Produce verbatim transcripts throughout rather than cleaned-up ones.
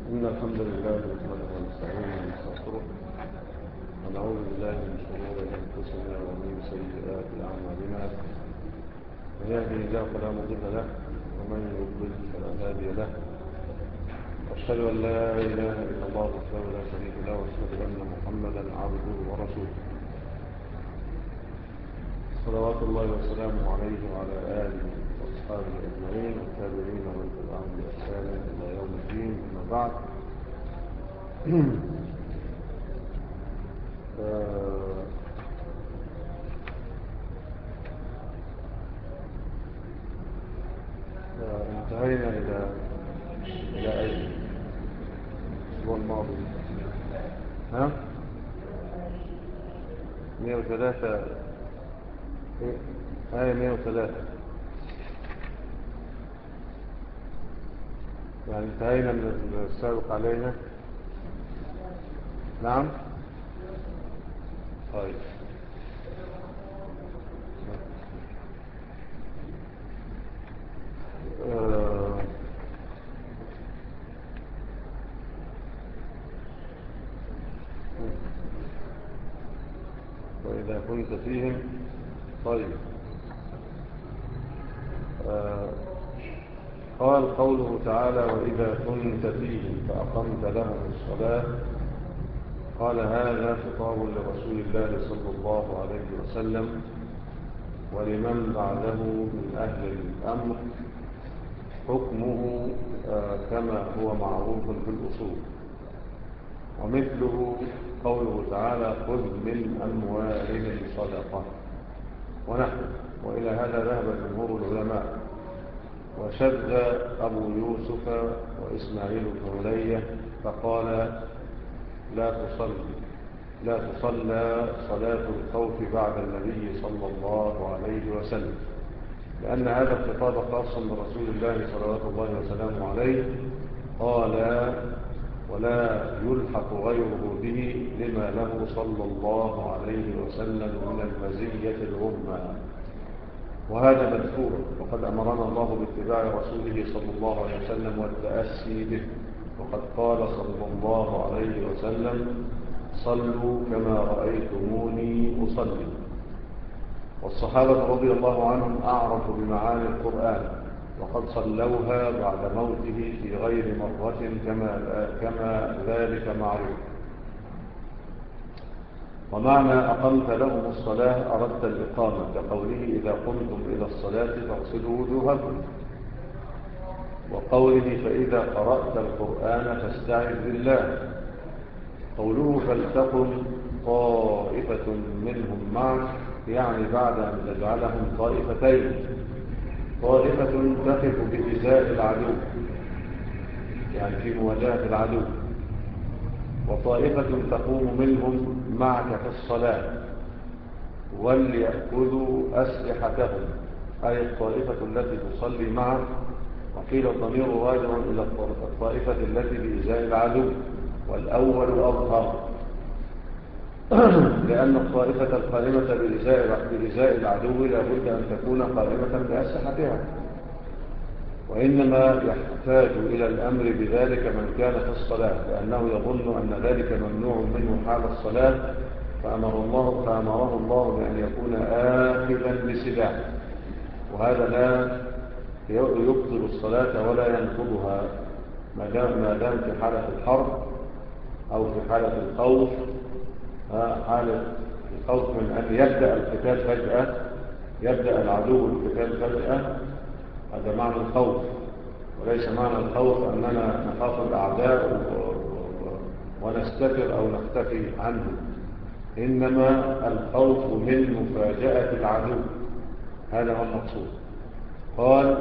إن الحمد لله نحمده ونستعينه ونستغفره ونعوذ بالله من شرور أنفسنا ومن سيئات أعمالنا. من يهده الله فلا مضل له ومن يضلل فلا هادي له. أشهد أن لا إله إلا الله وحده لا شريك له وأشهد أن محمدا عبده ورسوله صلوات الله وسلامه عليه وعلى آله وأصحابه أجمعين والتابعين ومن تبعهم بإحسان إلى يوم الدين. أما بعد انتهينا إلى إلى أي الأسبوع الماضي؟ ها؟ مئة وثلاثة آية مئة وثلاثة، يعني انتهينا من السابق علينا. نعم. طيب آه وإذا كنت فيهم. طيب آه قال قوله تعالى وإذا كنت فيهم فأقمت لهم الصلاة. قال هذا خطاب لرسول الله صلى الله عليه وسلم ولمن بعده من أهل الأمر، حكمه آه كما هو معروف في الأصول. ومثله قوله تعالى خذ من أموالهم صدقة ونحن. وإلى هذا ذهب جمهور العلماء، وشذ أبو يوسف وإسماعيل بن علية فقال لا تصلي لا تصلى صلاة الخوف بعد النبي صلى الله عليه وسلم، لأن هذا الخطاب خاص برسول الله صلى الله وسلم عليه. قال ولا يلحق غيره به لما له صلى الله عليه وسلم من المزية العظمى، وهذا مذكور. وقد أمرنا الله باتباع رسوله صلى الله عليه وسلم والتأسي به، وقد قال صلى الله عليه وسلم صلوا كما رأيتموني أصلي. والصحابة رضي الله عنهم أعرفوا بمعاني القرآن، وقد صلوها بعد موته في غير مرة كما, كما ذلك معروف. ومعنى أقمت لهم الصلاة أردت الإقامة، كقوله إذا قمتم إلى الصلاة فاغسلوا وجوهكم، وقوله فإذا قرأت القرآن فاستعذ بالله. قوله فلتقم طائفة منهم معك، يعني بعد أن تجعلهم طائفتين، طائفة تقف بإزاء العدو يعني في مواجهة العدو، وطائفة تقوم منهم معك في الصلاة وليأخذوا أسلحتهم، أي الطائفة التي تصلي معك. وقيل الضمير راجع إلى الطائفة التي بإزاء العدو، والأول أظهر لأن الطائفة القائمة بإزاء العدو لا بد أن تكون قائمة بأسلحتها، وإنما يحتاج إلى الأمر بذلك من كان في الصلاة، لأنه يظن أن ذلك ممنوع منه حال الصلاة، فأمر الله فأمره الله بأن يكون آخذا بسلاح، وهذا لا يبطل الصلاة ولا ينقضها ما دام في حالة الحرب أو في حالة الخوف. حالة الخوف من أن يبدأ القتال فجأة، يبدأ العدو القتال فجأة، هذا معنى الخوف، وليس معنى الخوف أننا نخاف الأعداء ونستتر أو نختفي عنه، إنما الخوف من مفاجأة العدو، هذا هو المقصود. قال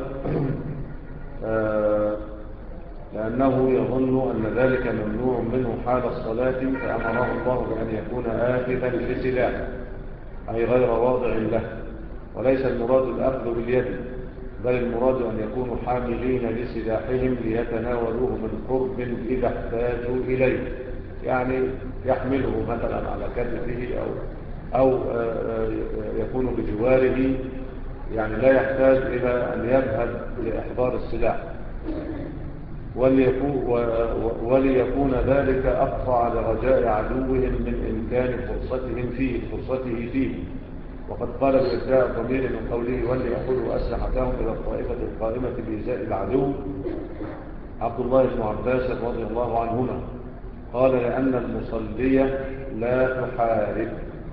آه لأنه يظن أن ذلك ممنوع منه حال الصلاة، فأمره الله بأن يكون آخذا بسلاح، أي غير واضع له. وليس المراد الأخذ باليد، بل المراد أن يكونوا حاملين لسلاحهم ليتناولوه من قرب إذا احتاجوا إليه، يعني يحمله مثلا على كتفه أو, أو يكون بجواره، يعني لا يحتاج إلى أن يذهب لإحضار السلاح. وليكون, وليكون ذلك أقطع لرجاء عدوهم من إمكان فرصتهم فيه فرصته فيه. وقد قال بإبداع الضمير من قوله وليأخذوا أسلحتهم إلى الطائفة القائمة بإزاء العدو عبد الله بن عباس رضي الله عنهما قال لأن المصلية لا تحارب.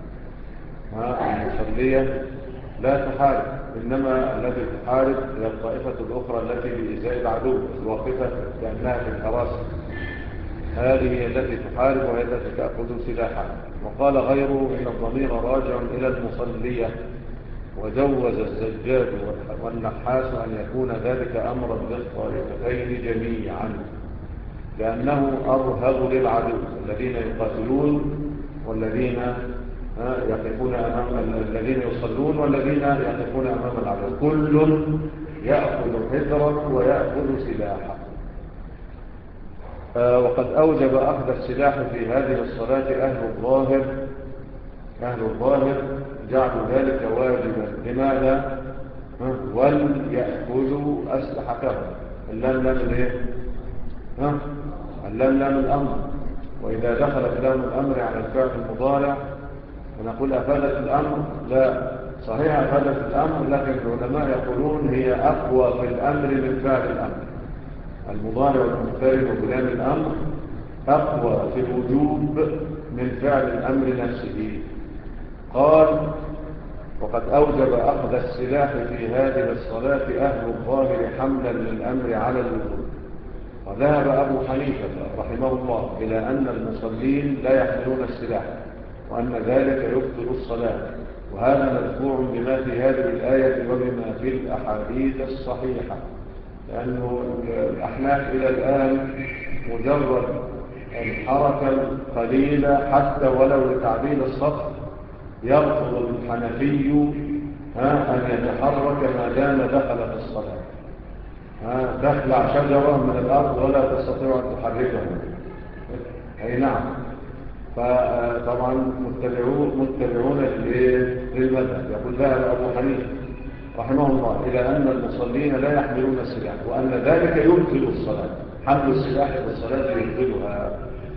المصلية لا تحارب، إنما التي تحارب هي الطائفة الأخرى التي بإزاء العدو الواقفة كأنها في الحراسة، هذه هي التي تحارب وهي التي تأخذ سلاحها. وقال غيره إن الضمير راجع إلى المصلية، وجوز الزجاج والنحاس أن يكون ذلك أمرا للطائفتين جميعا، لأنه أرهب للعدو الذين يقاتلون والذين يقفون أمام الذين يصلون والذين يقفون أمام العدو، كل يأخذ حذرا ويأخذ سلاحا. وقد أوجب أخذ السلاح في هذه الصلاة أهل الظاهر أهل الظاهر جعلوا ذلك واجبا. لماذا؟ وليأخذوا أسلحتهم. اللام لام الايه؟ اللام لام الأمر، وإذا دخلت لام الأمر على الفعل المضارع ونقول أفادت الأمر، لا صحيح أفادت الأمر، لكن العلماء يقولون هي أقوى في الأمر من فعل الأمر. المضارع المقترن بلام الأمر أقوى في الوجوب من فعل الأمر نفسه. قال وقد أوجب أخذ السلاح في هذه الصلاة أهل الظاهر حملا للأمر على الوجوب. وذهب أبو حنيفة رحمه الله إلى أن المصلين لا يحملون السلاح، وأن ذلك يبطل الصلاة، وهذا مدفوع بما في هذه الآية وبما في الأحاديث الصحيحة، لأنه الأحناف إلى الآن مجرد الحركة القليلة حتى ولو لتعديل الصف يرفض الحنفي أن يتحرك ما دام دخل في الصلاة. تخلع شجرة من الأرض ولا تستطيع أن تحركها، أي نعم. فطبعا متبعون, متبعون للمذهب. يقول ذهب أبو حنيفة رحمه الله إلى أن المصلين لا يحملون السلاح، وأن ذلك يبطل الصلاة، حمل السلاح في الصلاة يبطلها.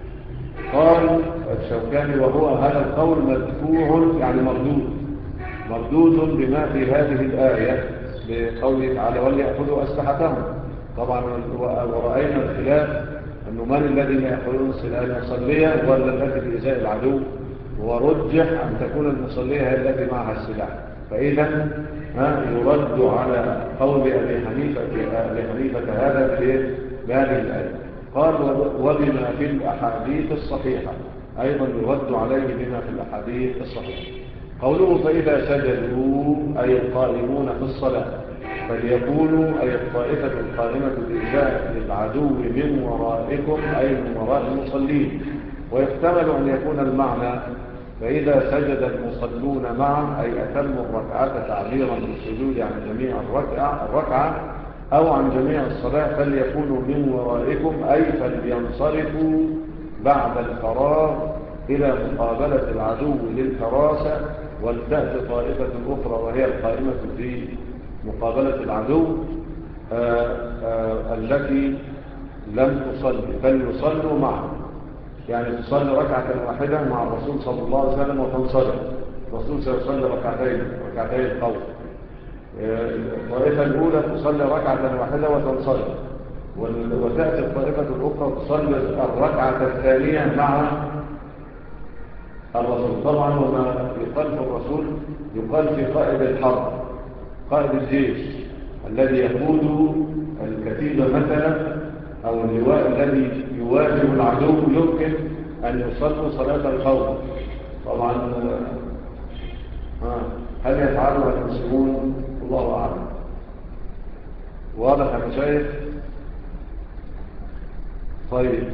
قال الشوكاني وهو هذا القول مدفوع يعني مردود مردود بما في هذه الآية بقوله تعالى وليأخذوا أسلحتهم. طبعا ورأينا الخلاف أنه من الذين يأخذون السلاح، المصلية ولا التي بإزاء العدو، ورجح أن تكون المصلية هي التي معها السلاح. فإذا يرد على قول أبي حنيفة أبي حنيفة هذا بهذه الآية. قال وبما في الأحاديث الصحيحة، أيضا يرد عليه بما في الأحاديث الصحيحة. قوله فإذا سجدوا أي القائمون في الصلاة فليكونوا أي الطائفة القائمة بإزاء العدو من ورائكم أي من وراء المصلين. ويحتمل أن يكون المعنى فإذا سجد المصلون معه أي أتموا الركعة تعبيرا بالسجود عن جميع الركعة, الركعة أو عن جميع الصلاة فليكونوا من ورائكم أي فلينصرفوا بعد الفراغ إلى مقابلة العدو للحراسة، ولتأتي طائفة أخرى وهي القائمة في مقابلة العدو آآ آآ التي لم تصلي فليصلوا معه، يعني تصلي ركعة واحدة مع الرسول صلى الله عليه وسلم وتنصرف. الرسول سيصلي ركعتين ركعتين القول، الطائفة الأولى تصلي ركعة واحدة وتنصرف، وتأتي الطائفة الأخرى تصلي الركعة الثانية مع الرسول. طبعا وما يقال في الرسول يقال في قائد الحرب، قائد الجيش الذي يقود الكتيبة مثلا أو اللواء الذي يواجه العدو يمكن أن يصلوا صلاة الخوف. طبعا هل يفعلها المسلمون؟ الله أعلم. واضح يا مشايخ؟ طيب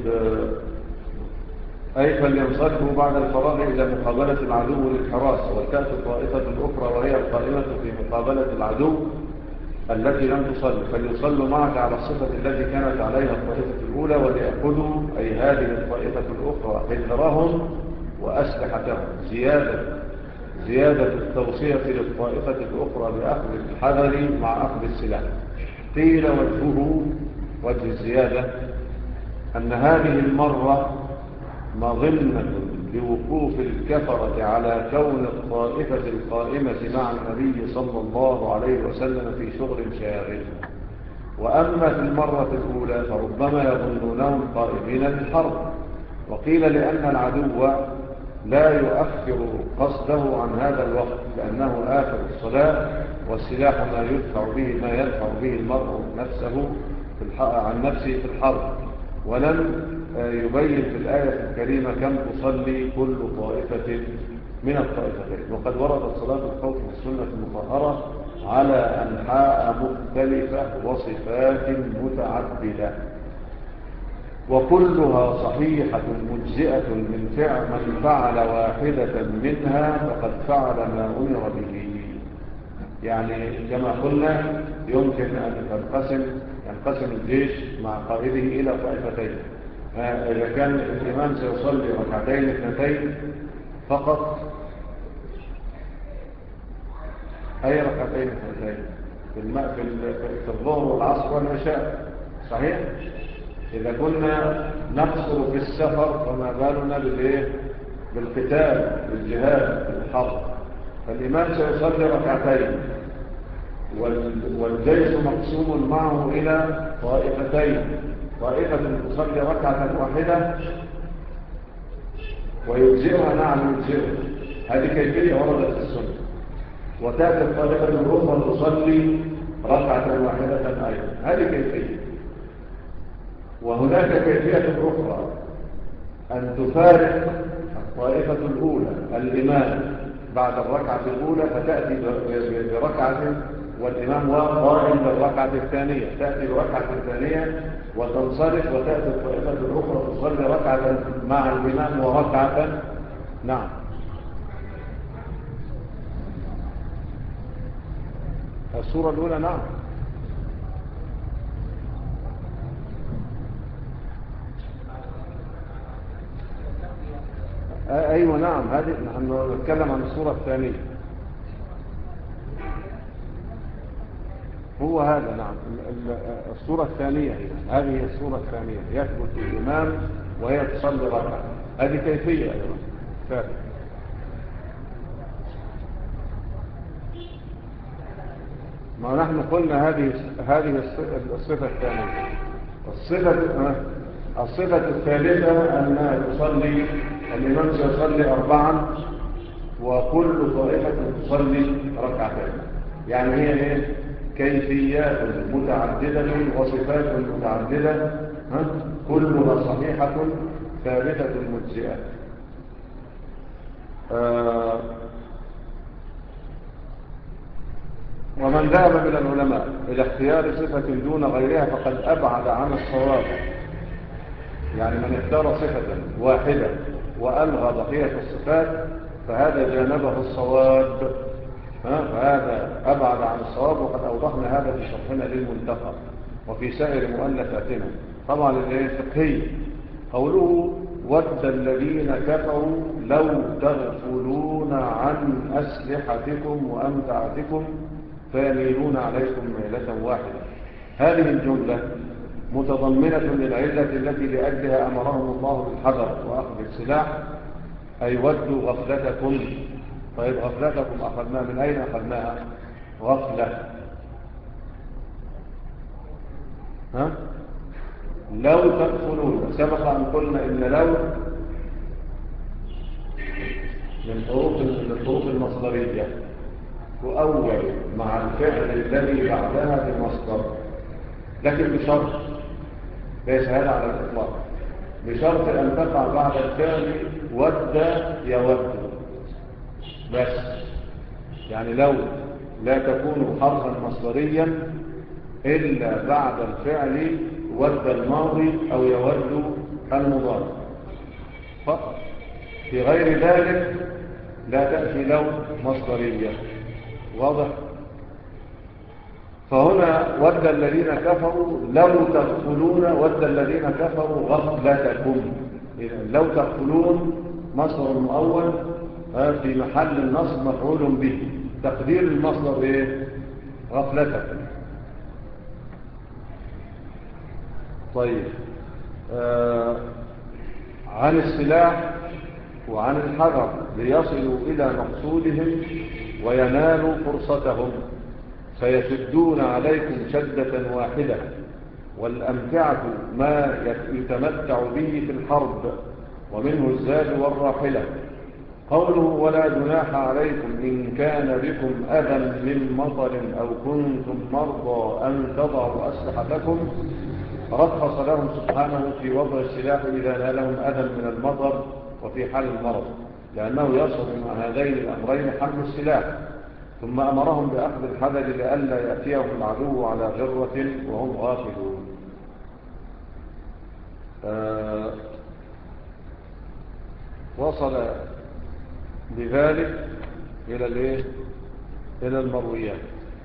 أي فلينصرفوا بعد الفراغ إلى مقابلة العدو للحراسة، وتأتي الطائفة الأخرى وهي القائمة في مقابلة العدو التي لم تصلي فليصلوا معك على الصفة التي كانت عليها الطائفة الأولى، وليأخذوا أي هذه الطائفة الأخرى حذرهم وأسلحتهم. زيادة زيادة التوصية للطائفة الأخرى بأخذ الحذر مع أخذ السلاح. قيل وجهه وجه الزيادة أن هذه المرة مظنة لوقوف الكفرة على كون الطائفة القائمة مع النبي صلى الله عليه وسلم في شغل شاغل. وأما في المرة الأولى فربما يظنونهم قائمين للحرب، وقيل لأن العدو لا يؤخر قصده عن هذا الوقت لأنه آخر الصلاة، والسلاح ما يدفع به ما يدفع به المرء نفسه في عن نفسه في الحرب. ولم يبين في الآية الكريمة كم تصلي كل طائفة من الطائفتين. وقد وردت صلاة الخوف في السنة المطهرة على أنحاء مختلفة وصفات متعددة، وكلها صحيحة مجزئة من فعل من فعل واحدة منها فقد فعل ما أمر به. يعني كما قلنا يمكن أن تنقسم ينقسم الجيش مع قائده إلى طائفتين. إذا كان الإمام سيصلي ركعتين اثنتين فقط، أي ركعتين اثنتين في الماء في الظهر والعصر والعشاء صحيح. إذا كنا نقصر في السفر فما بالنا بالإيه؟ بالقتال بالجهاد بالحرب. فالإمام سيصلي ركعتين والجيش مقسوم معه إلى طائفتين، طائفة تصلي ركعة واحدة ويجزئها نعم يجزئها، هذه كيفية وردت في السنة. وتأتي الطائفة الأخرى تصلي ركعة واحدة أيضا، هذه كيفية. وهناك كيفية أخرى أن تفارق الطائفة الأولى الإمام بعد الركعة الأولى فتأتي بركعة والإمام قائم بالركعة الثانية، تأتي بركعة الثانية وتنصرف، وتأتي الطائفة الأخرى تصلي ركعة مع الإمام وركعة. نعم السورة الأولى نعم أيوة نعم، هذه نحن نتكلم عن السورة الثانية. هو هذا نعم السورة الثانية هي هذه هي السورة الثانية، يثبت الإمام وهي تصلي ركعة، هذه كيفية أيضا فاتح. ما نحن قلنا هذه هذه الصفة الثانية. الصفة الصفة الثالثة أن تصلي الإمام سيصلي أربعا وكل طائفة تصلي ركعتين. يعني هي إيه؟ كيفيات متعددة وصفات متعددة كلها صحيحة ثابتة مجزئة. آه ومن ذهب من العلماء إلى اختيار صفة دون غيرها فقد أبعد عن الصواب. يعني من اختار صفة واحدة وألغى بقية الصفات فهذا جانبه الصواب، فهذا أبعد عن الصواب. وقد أوضحنا هذا في شرحنا للمنتقى وفي سائر مؤلفاتنا. طبعا الفقهي قوله ود الذين كفروا لو تغفلون عن أسلحتكم وأمتعتكم فيميلون عليكم ميلة واحدة. هذه الجملة متضمنة للعلة التي لأجلها أمرهم الله بالحذر وأخذ السلاح، أي ودوا غفلتكم. طيب غفلتكم أخذناها من أين أخذناها؟ غفلة ها؟ لو تغفلون، سبق أن قلنا إن لو من حروف الحروف المصدرية تؤول مع الفعل الذي بعدها بمصدر، لكن بشرط، ليس هذا على الإطلاق، بشرط أن تقع بعد الفعل ود يود بس. يعني لو لا تكون حرفا مصدريا إلا بعد الفعل ود الماضي أو يود المضارع فقط، في غير ذلك لا تأتي لو مصدرية. واضح؟ فهنا ود الذين كفروا لو تغفلون، ود الذين كفروا غفلتكم. إذن لو تغفلون مصدر مؤول في محل النصب مفعول به، تقدير المصدر ايه؟ غفلتكم. طيب آه عن السلاح وعن الحذر ليصلوا إلى مقصودهم وينالوا فرصتهم، فيشدون عليكم شدة واحدة، والأمتعة ما يتمتع به في الحرب، ومنه الزاد والراحلة. قوله ولا جناح عليكم إن كان بكم أذى من مطر أو كنتم مرضى أن تضعوا أسلحتكم، رخص لهم سبحانه في وضع السلاح إذا نالهم أذى من المطر وفي حال المرض، لأنه يصل مع هذين الأمرين حمل السلاح، ثم أمرهم بأخذ الحذر لئلا يأتيهم العدو على غرة وهم غافلون. آه وصل بذلك إلى الإيه؟ إلى المرويات.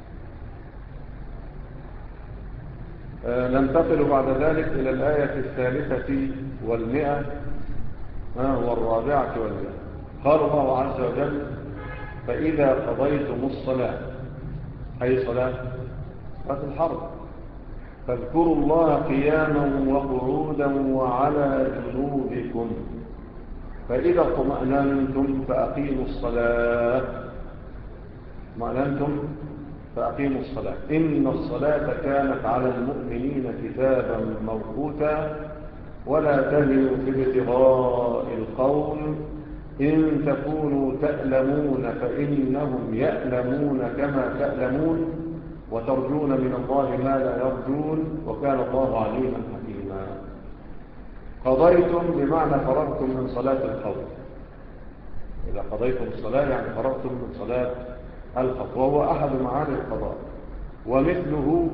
آه ننتقل بعد ذلك إلى الآية الثالثة والمئة آه والرابعة والمئة. قال الله عز وجل فإذا قضيتم الصلاة، أي صلاة صلاة الحرب، فاذكروا الله قياما وقعودا وعلى جنوبكم، فإذا اطمأننتم فأقيموا الصلاة اطمأننتم فأقيموا الصلاة إن الصلاة كانت على المؤمنين كتابا موقوتا، ولا تهنوا في ابتغاء القوم إن تكونوا تألمون فإنهم يألمون كما تألمون، وترجون من الله ما لا يرجون، وكان الله عليما حكيما. قضيتم بمعنى فرغتم من صلاة الخوف. إذا قضيتم الصلاة يعني فرغتم من صلاة الخوف، وهو أحد معاني القضاء. ومثله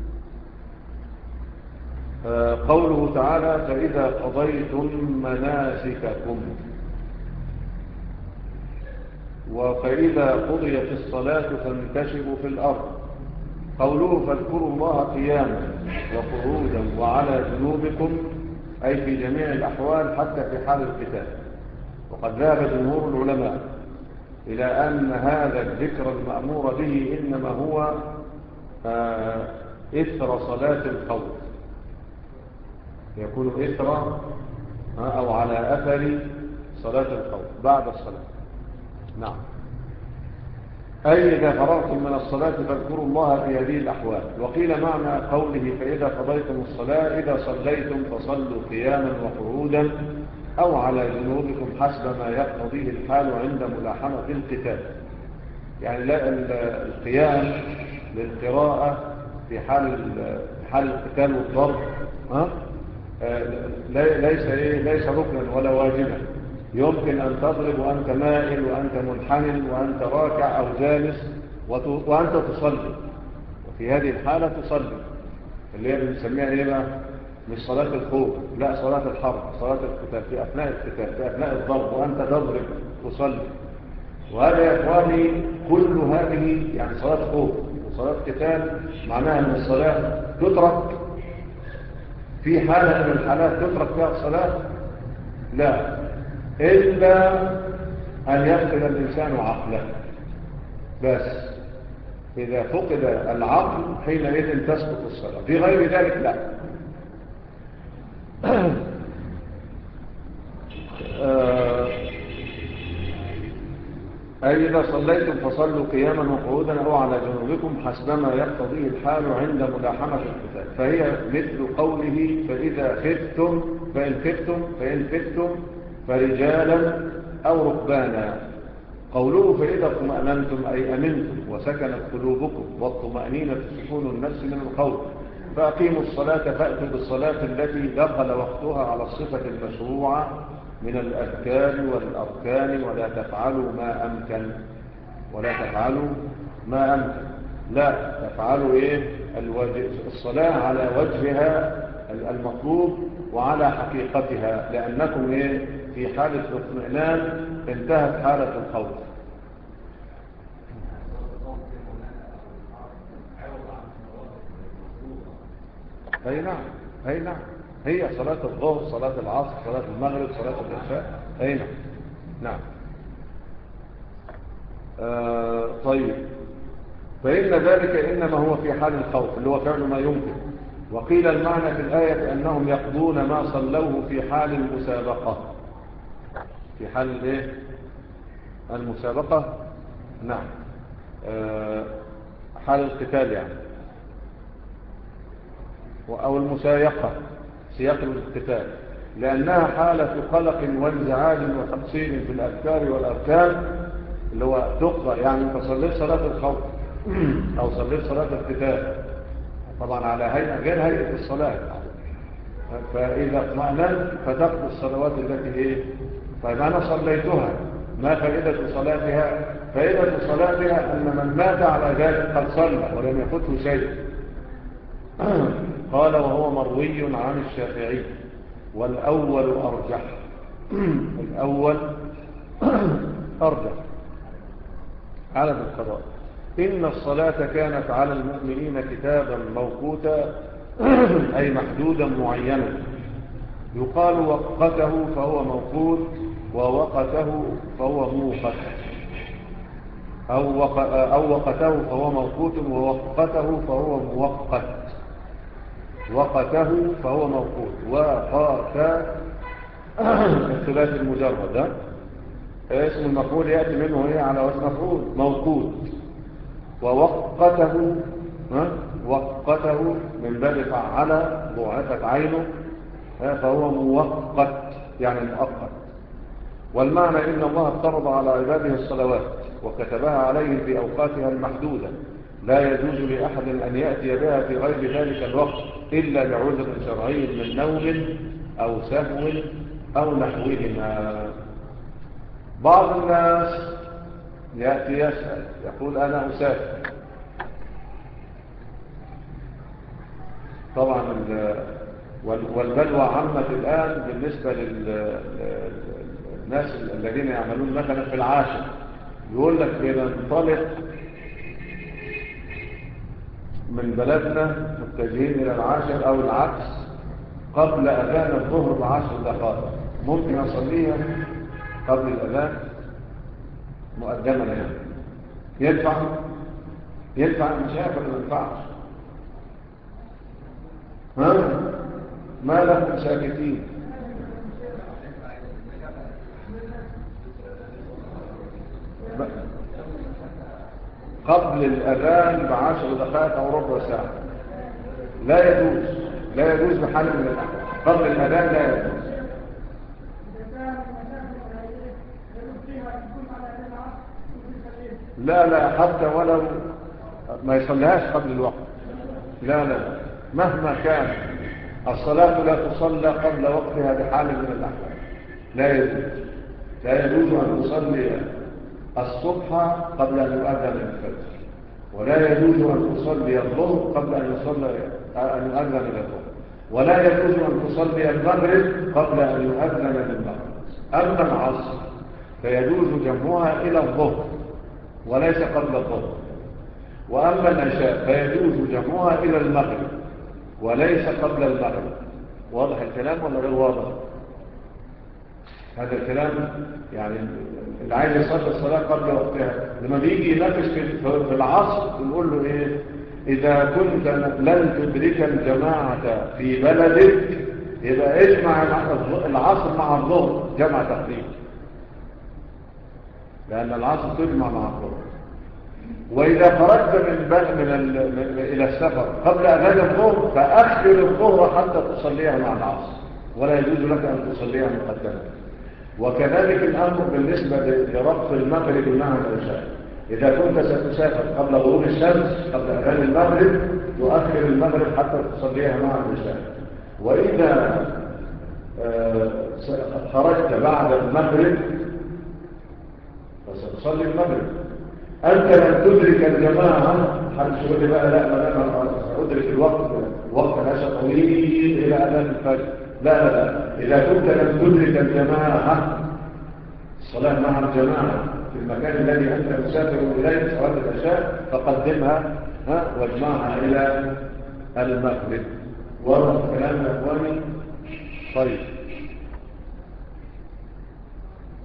قوله تعالى فإذا قضيتم مناسككم، وفإذا قضيت الصلاة فانتشروا في الأرض. قوله فاذكروا الله قياما وقعودا وعلى جنوبكم، أي في جميع الأحوال حتى في حال القتال. وقد ذهب جمهور العلماء إلى أن هذا الذكر المأمور به إنما هو إثر صلاة الخوف، يكون إثر أو على أثر صلاة الخوف بعد الصلاة. نعم، أي إذا فرغتم من الصلاة فاذكروا الله في هذه الأحوال. وقيل معنى قوله فإذا قضيتم الصلاة إذا صليتم فصلوا قياما وقعودا أو على جنوبكم حسب ما يقتضيه الحال عند ملاحمة القتال. يعني لا القيام للقراءة في حال حال القتال والضرب ها ليس ليس ركنا ولا واجبا. يمكن أن تضرب وأنت مائل وأنت منحنن وأنت راكع أو جالس وأنت تصلي، وفي هذه الحالة تصلي، اللي هي بنسميها إيه بقى؟ مش صلاة الخوف، لا صلاة الحرب، صلاة القتال، في أثناء القتال، في أثناء الضرب وأنت تضرب تصلي. وهذا يا إخواني كل هذه يعني صلاة خوف وصلاة قتال، معناها أن الصلاة تترك في حالة من الحالات تترك فيها الصلاة؟ لا، إلا أن يفقد الإنسان عقله بس. إذا فقد العقل حينئذ تسقط الصلاة، في غير ذلك لا. أي إذا صليتم فصلوا قياما وقعودا أو على جنوبكم حسبما يقتضيه الحال عند ملاحمة القتال، فهي مثل قوله فإذا خفتم فإن خفتم فإن خفتم فرجالا أو ركبانا. قوله فإذا اطمأننتم أي أمنتم وسكنت قلوبكم، والطمأنينة سكون النفس من القول. فأقيموا الصلاة فأتوا بالصلاة التي دخل وقتها على الصفة المشروعة من الأذكار والأركان، ولا تفعلوا ما أمكن ولا تفعلوا ما أمكن لا تفعلوا إيه الصلاة على وجهها المطلوب وعلى حقيقتها، لأنكم إيه في حالة الاطمئنان انتهت حالة الخوف. أي نعم أي نعم، هي صلاة الظهر، صلاة العصر، صلاة المغرب، صلاة العشاء. أي نعم نعم. آه طيب، فإن ذلك إنما هو في حال الخوف اللي هو فعل ما يمكن، وقيل المعنى في الآية أنهم يقضون ما صلوه في حال المسابقة. في حال الايه؟ المسابقة. نعم. أه حال القتال يعني، أو المسايقة، سياق القتال، لأنها حالة قلق وانزعاج وتقصير في الأذكار والأركان، اللي هو تقضى. يعني انت صليت صلاة الخوف أو صليت صلاة القتال طبعا على هيئة غير هيئة الصلاة، فإذا اطمأننت فتقضي الصلوات التي ايه؟ طيب أنا صليتها، ما فائدة صلاتها؟ فائدة صلاتها أن من مات على ذلك قد صلى ولم يفته شيء. قال وهو مروي عن الشافعي، والأول أرجح. الأول أرجح على القضاء. إن الصلاة كانت على المؤمنين كتابا موقوتا، أي محدودا معينا، يقال وقته فهو موقوت، ووقته فهو موقت، أو, وق... أو وقته فهو موقوت، ووقته فهو موقت. وقته فهو موقوت. وقات الثلاث المجرد ده اسم المفعول يأتي منه ايه على وزن مفعول موقوت. ووقته ها وقته من باب فعل ضعفت عينه فهو موقت يعني مؤقت. والمعنى إن الله افترض على عباده الصلوات وكتبها عليهم في أوقاتها المحدودة، لا يجوز لأحد أن يأتي بها في غير ذلك الوقت إلا لعذر شرعي من نوم أو سهو أو نحوهما. بعض الناس يأتي يسأل يقول أنا أسافر. طبعا والبلوى عامة الآن بالنسبة للناس الذين يعملون مثلا في العاشر، يقول لك بننطلق من بلدنا متجهين إلى العاشر أو العكس قبل أذان الظهر بعشر دقائق، ممكن أصليها قبل الأذان مقدما يعني. ينفع؟ ينفع مش هيفعل ما ينفعش. ها؟ ما لكم ساكتين؟ قبل الأذان بعشر دقائق أو ربع ساعة لا يجوز، لا يجوز بحال من الأحوال. قبل الأذان لا يجوز. لا لا حتى ولو ما يصليهاش قبل الوقت. لا لا مهما كان الصلاة لا تصلى قبل وقتها بحال من الأحوال. لا يجوز. لا يجوز أن تصلي الصبح قبل أن يؤذن الفجر، ولا يجوز أن تصلي الظهر قبل أن يصلي أن يؤذن الظهر، ولا يجوز أن تصلي المغرب قبل أن يؤذن للمغرب. أما العصر فيجوز جمعها إلى الظهر وليس قبل الظهر، وأما العشاء فيجوز جمعها إلى المغرب وليس قبل المغرب. واضح الكلام ولا غير واضح؟ هذا الكلام يعني اللي عايز يصلي الصلاة قبل وقتها لما بيجي يناقش في العصر نقول له ايه؟ إذا كنت لن تدرك الجماعة في بلدك يبقى اجمع العصر مع الظهر جمع تقريب، لأن العصر تجمع مع الظهر. وإذا خرجت من من إلى السفر قبل أذان الظهر فأخر الظهر حتى تصليها مع العصر، ولا يجوز لك أن تصليها مقدما. وكذلك الأمر بالنسبة لربط المغرب مع العشاء. إذا كنت ستسافر قبل غروب الشمس قبل أذان المغرب تؤخر المغرب حتى تصليها مع العشاء. وإذا خرجت بعد المغرب فستصلي المغرب. أنت لن تدرك الجماعة حتى تقول لي بقى لا أنا أدرك الوقت وقت العشاء طويل إلى أذان الفجر. لا لا لا إذا كنت لم تدرك الجماعة الصلاة مع الجماعة في المكان الذي أنت مسافر إليه صلاة العشاء فقدمها واجمعها إلى المغرب. واضح الكلام يا أخواني؟ طيب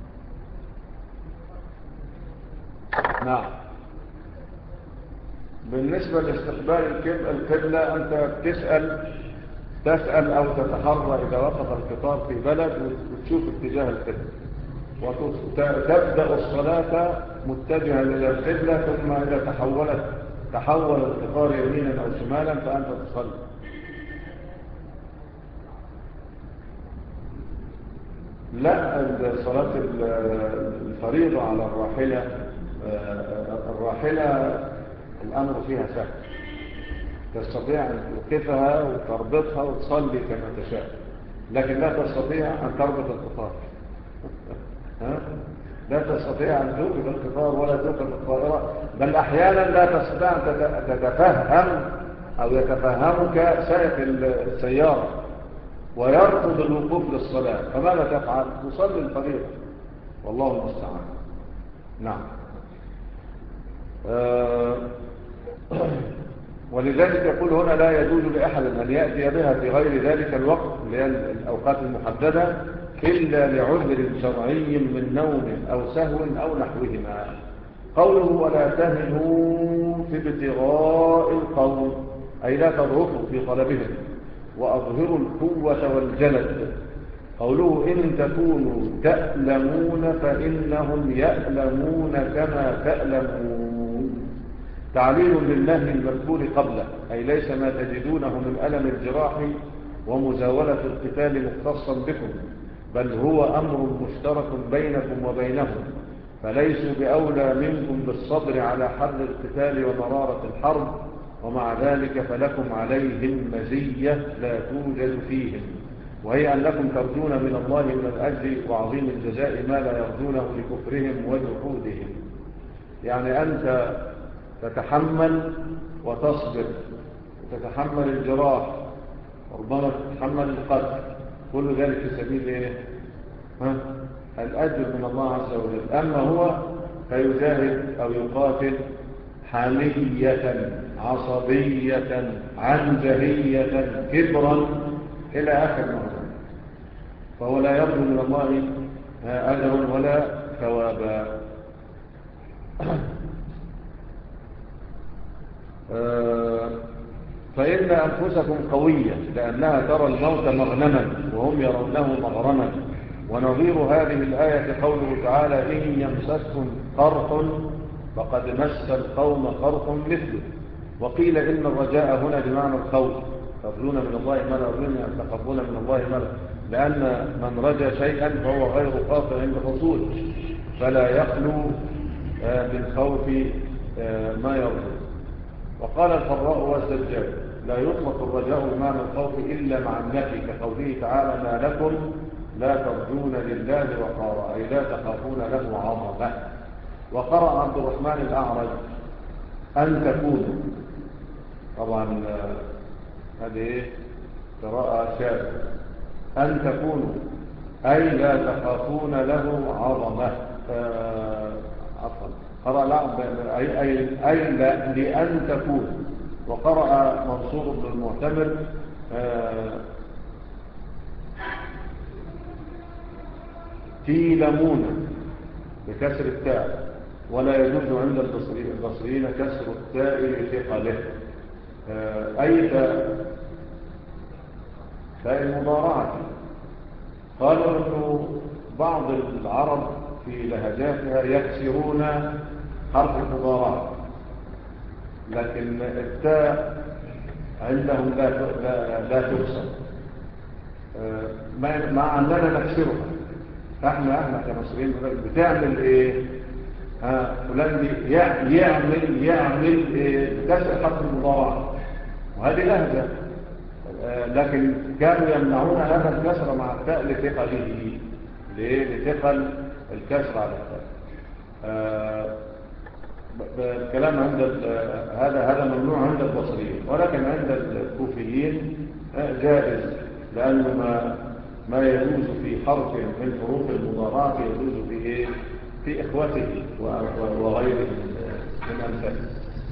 نعم بالنسبة لاستقبال الكب- القبلة أنت بتسأل تسأل أو تتحرى إذا وقف القطار في بلد وتشوف اتجاه القبلة وتبدأ الصلاة متجها إلى القبلة، ثم إذا تحولت تحول القطار يمينا أو شمالا فأنت تصلي. لا، صلاة الفريضة على الراحلة الراحلة الأمر فيها سهل، تستطيع أن توقفها وتربطها وتصلي كما تشاء، لكن لا تستطيع أن تربط القطار. لا تستطيع أن توقف القطار ولا توقف الطائرة، بل أحيانا لا تستطيع أن تتفهم أو يتفهمك سائق السيارة ويرفض الوقوف للصلاة، فماذا تفعل؟ تصلي الفريضة، والله المستعان. نعم. أه ولذلك يقول هنا لا يجوز لأحد أن يأتي بها في غير ذلك الوقت اللي هي الأوقات المحددة إلا لعذر شرعي من نوم أو سهو أو نحوهما. قوله ولا تهنوا في ابتغاء القوم، أي لا تضعفوا في طلبهم وأظهروا القوة والجلد. قوله إن تكونوا تألمون فإنهم يألمون كما تألمون، تعليل للنهي المذكور قبله، أي ليس ما تجدونه من ألم الجراح ومزاولة القتال مختصا بكم، بل هو أمر مشترك بينكم وبينهم، فليسوا بأولى منكم بالصبر على حر القتال ومرارة الحرب، ومع ذلك فلكم عليهم مزية لا توجد فيهم، وهي أنكم ترجون من الله من الأجر وعظيم الجزاء ما لا يرجونه لكفرهم وجحودهم. يعني أنت تتحمل وتصبر وتتحمل الجراح وربما تتحمل القتل، كل ذلك في سبيل إيه؟ ها؟ الأجر من الله عز وجل. أما هو فيجاهد أو يقاتل حمية عصبية عنجهية كبرا إلى آخر مرة، فهو لا يرجو من الله أجرا ولا ثوابا. فإن أنفسكم قوية لأنها ترى الموت مغنما وهم يرونه مغرما. ونظير هذه الآية قوله تعالى إن يمسسكم قرح فقد مس القوم قرح مثله. وقيل إن الرجاء هنا بمعنى الخوف، ترجون من الله ما لا يرجون أن تخافون من الله ما لا، لأن من رجى شيئا فهو غير قاطع بحصوله، فلا يخلو من خوف ما يرجو. وقال الفراء والزجاج لا يطلق الرجاء بمعنى الخوف إلا مع النفي، كقوله تعالى ما لكم لا ترجون لله وقارا، أي لا تخافون له عظمة. وقرأ عبد الرحمن الأعرج أن تكونوا، طبعا هذه قراءة شاذة، أن تكونوا أي لا تخافون له عظمة. عفوا قرأ لا أي, أي, أي لا لأن تكونوا. وقرأ منصور بن المعتمر تيلمون بكسر التاء، ولا يجوز عند البصريين كسر التاء لثقله، أي تاء المضارعة. قالوا أنه بعض العرب في لهجاتها يكسرون حرف المضارعة، لكن التاء عندهم لا لا, لا تكسر، مع أننا نكسرها. فاحنا احنا كمصريين بتعمل ايه؟ ها فلان يعمل يعمل إيه؟ بكسر حرف المضارعة، وهذه لهجة، لكن كانوا يمنعون هذا الكسر مع التاء لثقله. ليه؟ لثقل الكسر على التاء. آه الكلام عند هذا هذا ممنوع عند البصريين، ولكن عند الكوفيين جائز، لأنه ما ما يجوز في حرف من حروف المضارعة يجوز في ايه؟ في اخوته وغيره من امثاله.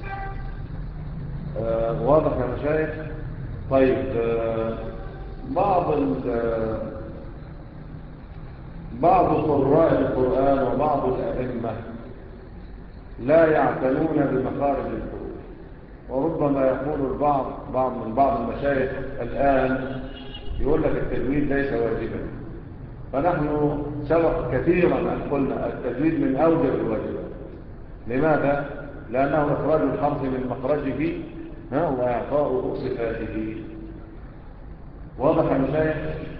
آه واضح يا مشايخ؟ طيب آه بعض بعض قراء القرآن وبعض الأئمة لا يعتنون بمخارج الحروف، وربما يقول البعض بعض من بعض المشايخ الآن يقول لك التجويد ليس واجبا. فنحن سبق كثيرا أن قلنا التجويد من أوجب الواجبات. لماذا؟ لأنه إخراج الحرف من مخرجه وإعطاء صفاته. واضح يا مشايخ؟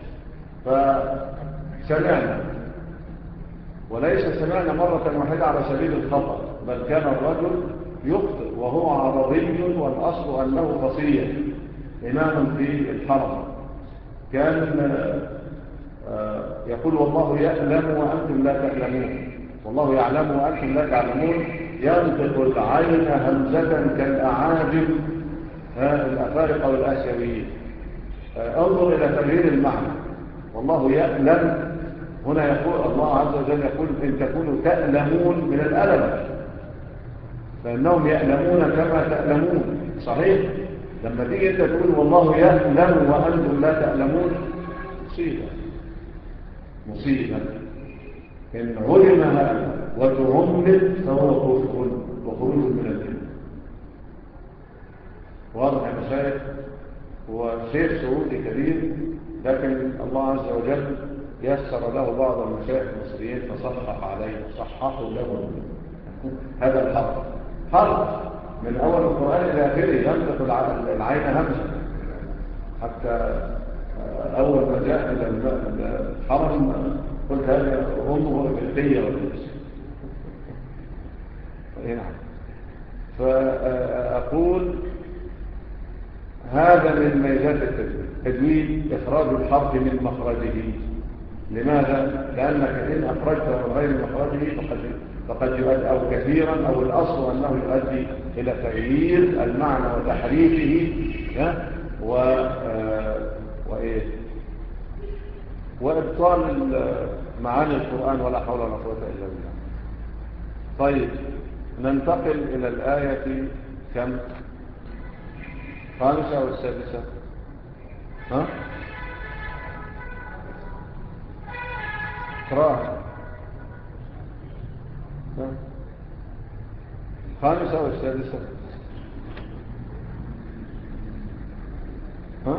فسمعنا، وليس سمعنا مرة واحدة على سبيل الخطأ، بل كان الرجل يخطئ وهو عربي والأصل أنه فصيح إمام في الحرم، كان يقول والله يعلم وأنتم لا تعلمون، والله يعلم وأنتم لا تعلمون، ينطق العين همزة كالأعاجم الأفارقة والآسيويين. انظر إلى تغيير المعنى. والله يعلم هنا يقول الله عز وجل يقول إن تكونوا تألمون من الألم، فإنهم يألمون كما تألمون. صحيح؟ لما تيجي أنت تقول والله يألم وأنتم لا تألمون، مصيبة مصيبة. إن علم هذا وتعمل فهو كفر وخروج من الدين. واضح يا مشايخ؟ هو شيخ سعودي كبير، لكن الله عز وجل يسر له بعض المشايخ المصريين فصحح عليه، صححوا له هذا الحرف. حرف من أول القرآن إلى آخره ينطق العين همزة، حتى أول ما جاء إلى الحرم قلت هذا هم بالقية والنفس. نعم. فأقول هذا من ميزات التجويد. التجويد إخراج الحرف من مخرجه. لماذا؟ لأنك إن أخرجته من غير مخرجه فقد فقد يؤدي، أو كثيرا، أو الأصل أنه يؤدي إلى تغيير المعنى وتحريفه و وإيه وإبطال معاني القرآن، ولا حول ولا قوة إلا بالله. طيب ننتقل إلى الآية كم؟ خامسة أو السادسة؟ ها؟ اقرأها. خامسة أو السادسة؟ ها؟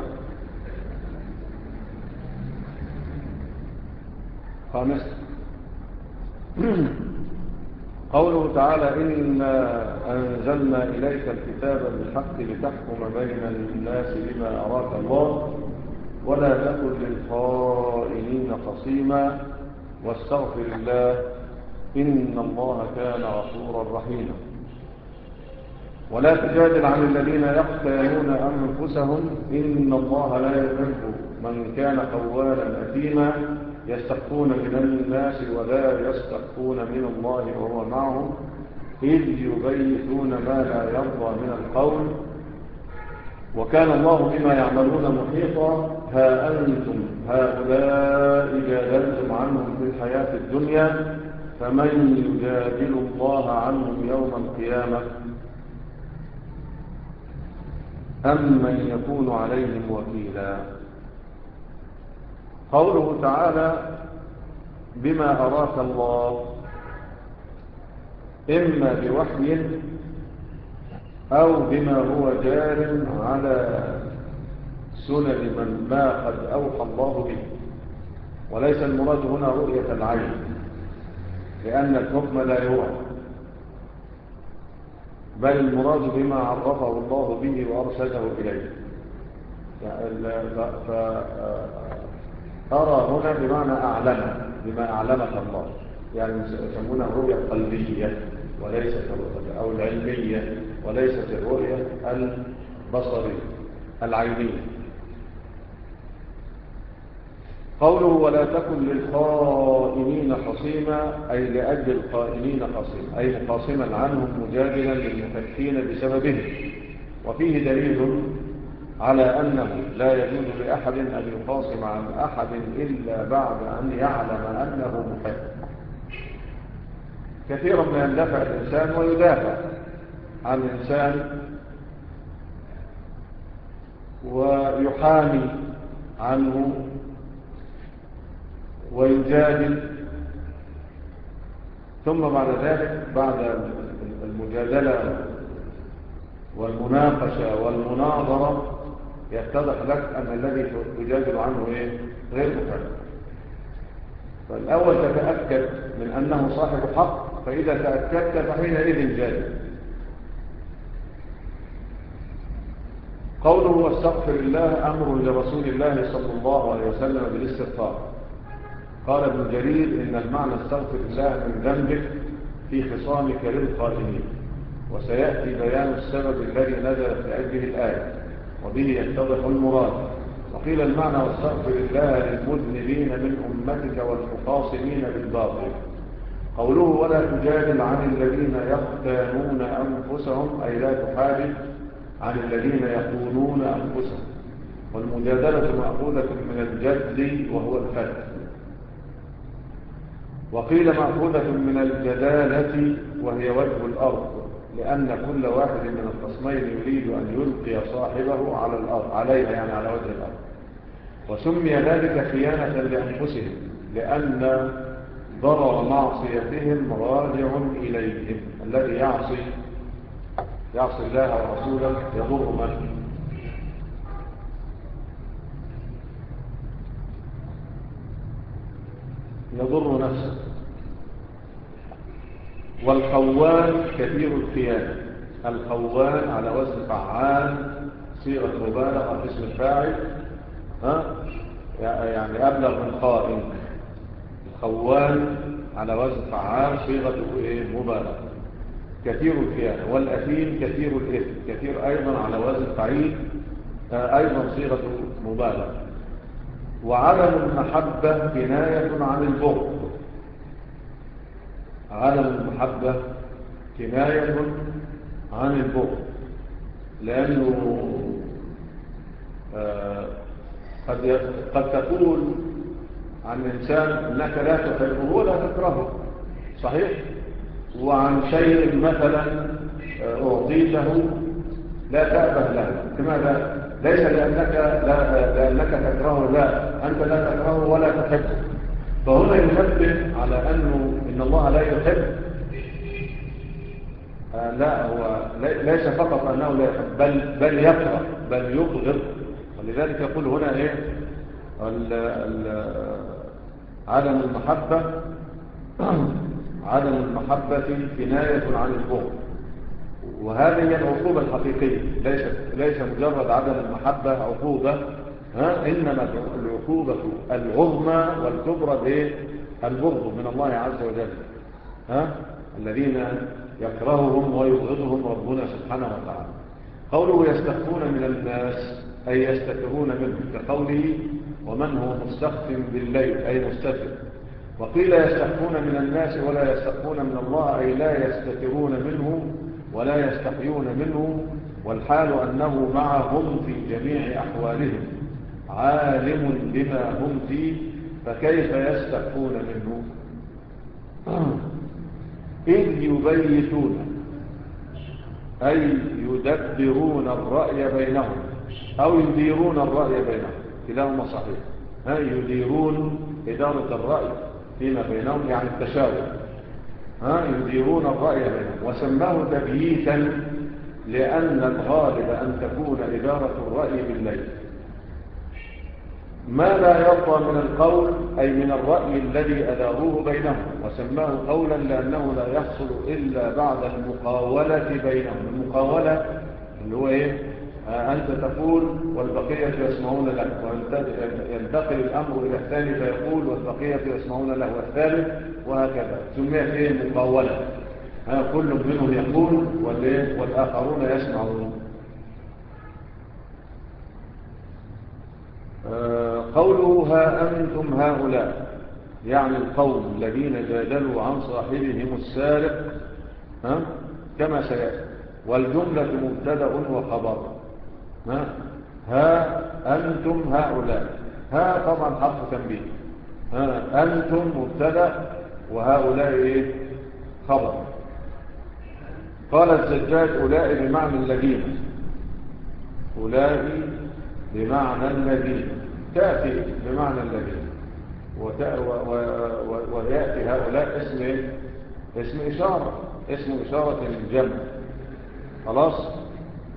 خامسة. قوله تعالى إنا أنزلنا إليك الكتاب بالحق لتحكم بين الناس بما أراك الله ولا تكن للخائنين خصيما واستغفر الله إن الله كان غفورا رحيما. ولا تجادل عن الذين يختانون أنفسهم إن الله لا يحب من كان خوانا أثيما يستخفون من الناس ولا يستخفون من الله وهو معهم إذ يبيتون ما لا يرضى من القول وكان الله بما يعملون محيطا. ها أنتم هؤلاء جادلتم عنهم في الحياة الدنيا فمن يجادل الله عنهم يوم القيامة أم من يكون عليهم وكيلا. قوله تعالى بما أراك الله إما بوحي أو بما هو جار على سنن من ما قد أوحى الله به. وليس المراد هنا رؤية العين لأن الحكم لا يرى، بل المراد بما عرفه الله به وأرشده إليه. فأرى هنا بمعنى أعلم بما أعلمك الله، يعني يسمونها رؤية قلبية وليست الرؤية أو العلمية وليست الرؤية البصرية العينية. قوله ولا تكن للخائنين خصيما أي لأجل الخائنين خصيما أي مخاصما عنهم مجادلا للمكفين بسببهم. وفيه دليل على أنه لا يجوز لأحد أن يخاصم عن أحد إلا بعد أن يعلم أنه محب. كثيرا ما يندفع الإنسان ويدافع عن الإنسان ويحامي عنه ويجادل، ثم بعد ذلك بعد المجادلة والمناقشة والمناظرة يتضح لك أن الذي تجادل عنه إيه؟ غير مكلف. فالأول تتأكد من أنه صاحب حق، فإذا تأكدت فحينئذ جادل. قوله واستغفر الله أمر لرسول الله صلى الله عليه وسلم بالاستغفار. قال ابن جرير إن المعنى استغفر الله من ذنبك في خصامك للقائمين، وسيأتي بيان السبب الذي نزلت لأجله الآية وبه يتضح المراد. وقيل المعنى واستغفر الله للمذنبين من أمتك والمخاصمين بالباطل. قوله ولا تجادل عن الذين يختانون أنفسهم، أي لا تحادث عن الذين يخونون أنفسهم. والمجادلة مأخوذة من الجد وهو الفتح. وقيل مأخوذة من الجدالة وهي وجه الأرض، لأن كل واحد من الخصمين يريد أن يلقي صاحبه على الأرض عليها، يعني على وجه الأرض. وسمي ذلك خيانة لأنفسهم، لأن ضرر معصيتهم راجع إليهم. الذي يعصي يعصي الله ورسوله يضر من؟ يضر نفسه. والخوان كثير الخيانة. الخوان على وزن فعال، صيغة مبالغة في اسم الفاعل، ها؟ يعني أبلغ من خائن. الخوان على وزن فعال، صيغة مبالغة، كثير الخيانة. والأثيم كثير الإثم، كثير أيضا على وزن فعيل، أيضا صيغة مبالغة. وعدم المحبة كناية عن البغض. عدم المحبة كناية عن البغض، لأنه آه قد قد تقول عن إنسان أنك لا تحبه ولا تكرهه، صحيح؟ وعن شيء مثلا أعطيته لا تأبه له. لماذا؟ ليس لأنك, لا لأنك تكرهه، لا، أنت لا تكرهه ولا تحبه. فهنا ينبه على أنه إن الله لا يحب، آه لا، هو ليس فقط أنه لا يحب، بل, بل يكره، بل يبغض. ولذلك يقول هنا إيه؟ ال ال عدم المحبة عدم المحبة كناية عن البغض. وهذه هي العقوبة الحقيقية، ليس ليس مجرد عدم المحبة عقوبة، ها؟ إنما العقوبة العظمى والكبرى بالبغض من الله عز وجل، ها؟ الذين يكرههم ويبغضهم ربنا سبحانه وتعالى. قوله يستخفون من الناس، أي يستترون منهم، كقوله ومن هو مستخف بالليل، أي مستتر. وقيل يستخفون من الناس ولا يستخفون من الله، أي لا يستترون منه ولا يستحيون منه، والحال أنه معهم في جميع أحوالهم، عالم بما هم فيه، فكيف يستخفون منه؟ إذ يبيتون، أي يدبرون الرأي بينهم أو يديرون الرأي بينهم، كلاهما صحيح. ها، يديرون إدارة الرأي فيما بينهم، يعني التشاور. ها، يديرون الرأي بينهم. وسماه تبييتا لأن الغالب أن تكون إدارة الرأي بالليل. ما لا يرضى من القول، أي من الرأي الذي أداروه بينهم. وسماه قولا لأنه لا يحصل إلا بعد المقاولة بينهم. المقاولة اللي هو إيه؟ آه أنت تقول والبقية يسمعون لك، وينتقل الأمر إلى الثاني فيقول والبقية يسمعون له والثالث، وهكذا. سميت إيه؟ مقاولة. آه كل منهم يقول والآخرون يسمعون. آه قوله ها أنتم هؤلاء، يعني القوم الذين جادلوا عن صاحبهم السارق، ها كما سيأتي. والجملة مبتدأ وخبر. ها, ها أنتم هؤلاء، ها طبعا حرف تنبيه. ها أنتم مبتدأ وهؤلاء إيه؟ خبر. قال الزجاج أولئك بمعنى الذين، أولئك بمعنى الذين، تأتي بمعنى الذين، ويأتي هؤلاء اسم اسم إشارة، اسم إشارة الجمع. خلاص.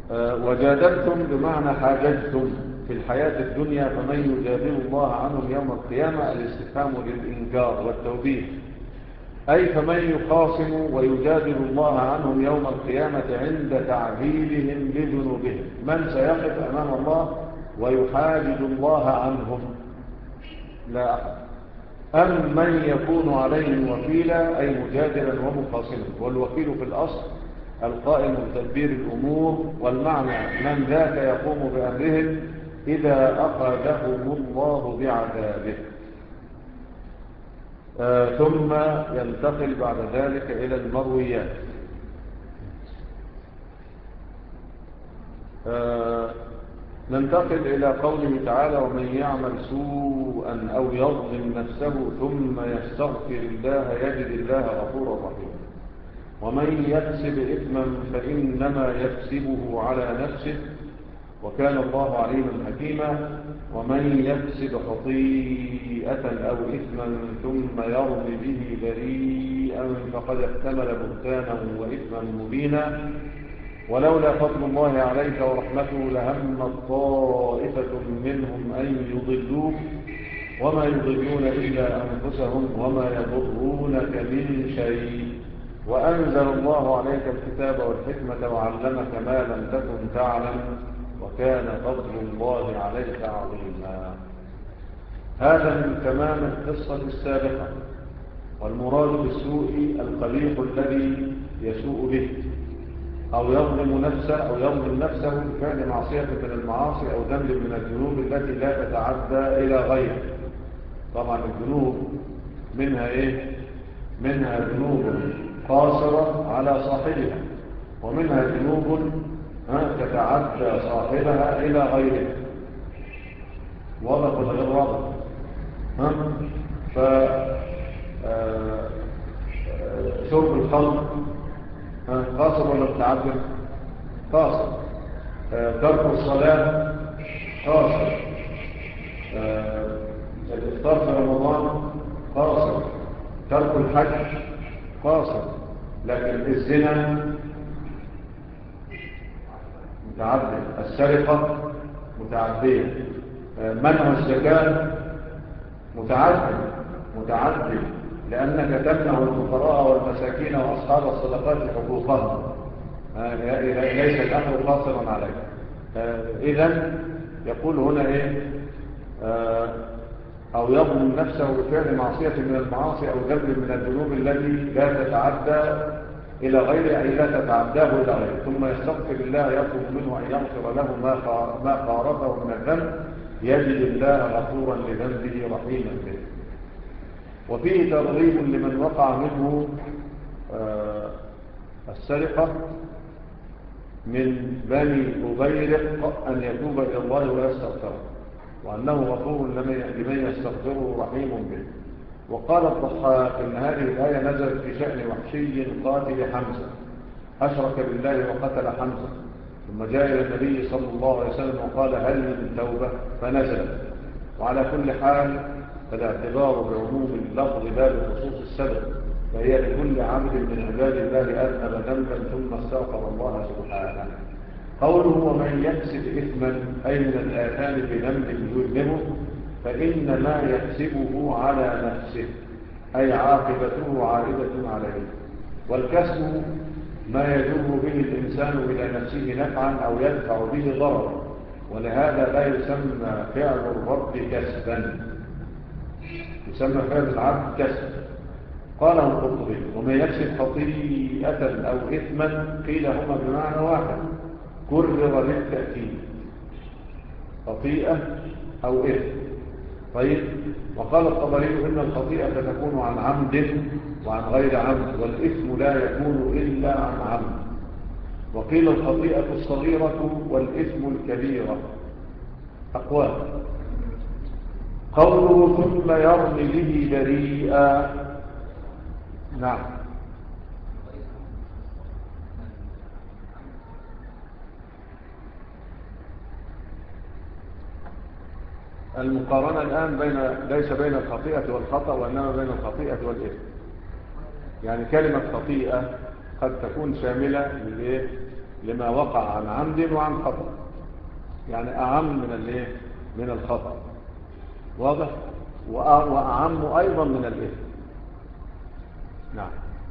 آه وجادلتم بمعنى حاججتم في الحياة الدنيا، فمن يجادل الله عنهم يوم القيامة، الاستفهام للإنكار والتوبيخ، أي فمن يخاصم ويجادل الله عنهم يوم القيامة عند تعذيبهم بذنوبهم، من سيقف أمام الله ويحاجد الله عنهم؟ لا أحد. أم من يكون عليهم وكيلا، أي مجادلا ومخاصما، والوكيل في الأصل القائم بتدبير الأمور، والمعنى من ذاك يقوم بأمرهم إذا أخذهم الله بعذابه. آه ثم ينتقل بعد ذلك إلى المرويات. آه ننتقل إلى قوله تعالى: ومن يعمل سوءا أو يظلم نفسه ثم يستغفر الله يجد الله غفورا رحيما. ومن يكسب إثما فإنما يكسبه على نفسه وكان الله عليما حكيما. ومن يكسب خطيئة أو إثما ثم يرمي به بريئا فقد احتمل بهتانا وإثما مبينا. ولولا فضل الله عليك ورحمته لهم طائفة منهم أن يضلوك وما يضلون إلا أنفسهم وما يضرونك من شيء، وأنزل الله عليك الكتاب والحكمة وعلمك ما لم تكن تعلم وكان فضل الله عليك عظيما. هذا من تمام القصة السابقة، والمراد بالسوء القبيح الذي يسوء به أو يظلم نفسه أو يظلم نفسه بفعل معصية من المعاصي أو ذنب من الذنوب التي لا تتعدى إلى غيره. طبعا الذنوب منها إيه؟ منها ذنوب قاصرة على صاحبها، ومنها ذنوب تتعدى صاحبها إلى غيرها. واضح ولا غير واضح؟ ف شرب الخمر قاصر ولا متعدد؟ قاصر. ترك الصلاة قاصر. الإفطار في رمضان قاصر. ترك الحج قاصر. لكن الزنا متعدد، السرقة متعدية، منع الزكاة متعدد متعدد لأنك تمنع الفقراء والمساكين وأصحاب الصدقات حقوقهم، ليس الأمر قاصرا عليك. إذن يقول هنا إيه؟ أو يظلم نفسه بفعل معصية من المعاصي أو ذنب من الذنوب التي لا تتعدى إلى غيره، أي لا تتعداه إلى غيره، ثم يستغفر الله يطلب منه أن يغفر له ما قارفه من الذنب يجد الله غفورا لذنبه رحيما به. وفيه ترغيب لمن وقع منه السرقة من بني أبيرق أن يتوب إلى الله ويستغفره، وأنه غفور لمن يستغفره رحيم به. وقال الضحاك إن هذه الآية نزلت في شأن وحشي قاتل حمزة، أشرك بالله وقتل حمزة، ثم جاء إلى النبي صلى الله عليه وسلم وقال هل من توبة؟ فنزلت. وعلى كل حال فالاعتبار بعموم اللفظ لا بخصوص السبب، فهي لكل عبد من عباد الله أذنب ذنبا ثم استغفر الله سبحانه. قوله ومن يكسب إثما أي من الآثام بذنب يذنبه فإنما يكسبه على نفسه، أي عاقبته عائدة عليه. والكسب ما يجر به الإنسان إلى نفسه نفعا أو يدفع به ضررا، ولهذا لا يسمى فعل الرب كسبا، يسمى فعل العبد كسب. قاله القرطبي ومن يكسب خطيئة أو إثما قيل هما بمعنى واحد كرر للتأكيد، خطيئة أو إثم. طيب، وقال الطبري إن الخطيئة تكون عن عمد وعن غير عمد، والإثم لا يكون إلا عن عمد. وقيل الخطيئة الصغيرة والإثم الكبيرة. أقوال. قوله ثم يرمي به بريئا، نعم، المقارنة الآن بين ليس بين الخطيئة والخطأ وإنما بين الخطيئة والإثم. يعني كلمة خطيئة قد تكون شاملة لما وقع عن عمد وعن خطأ، يعني أعم من الايه من الخطأ، واضح، وأعم أيضا من الإثم. نعم.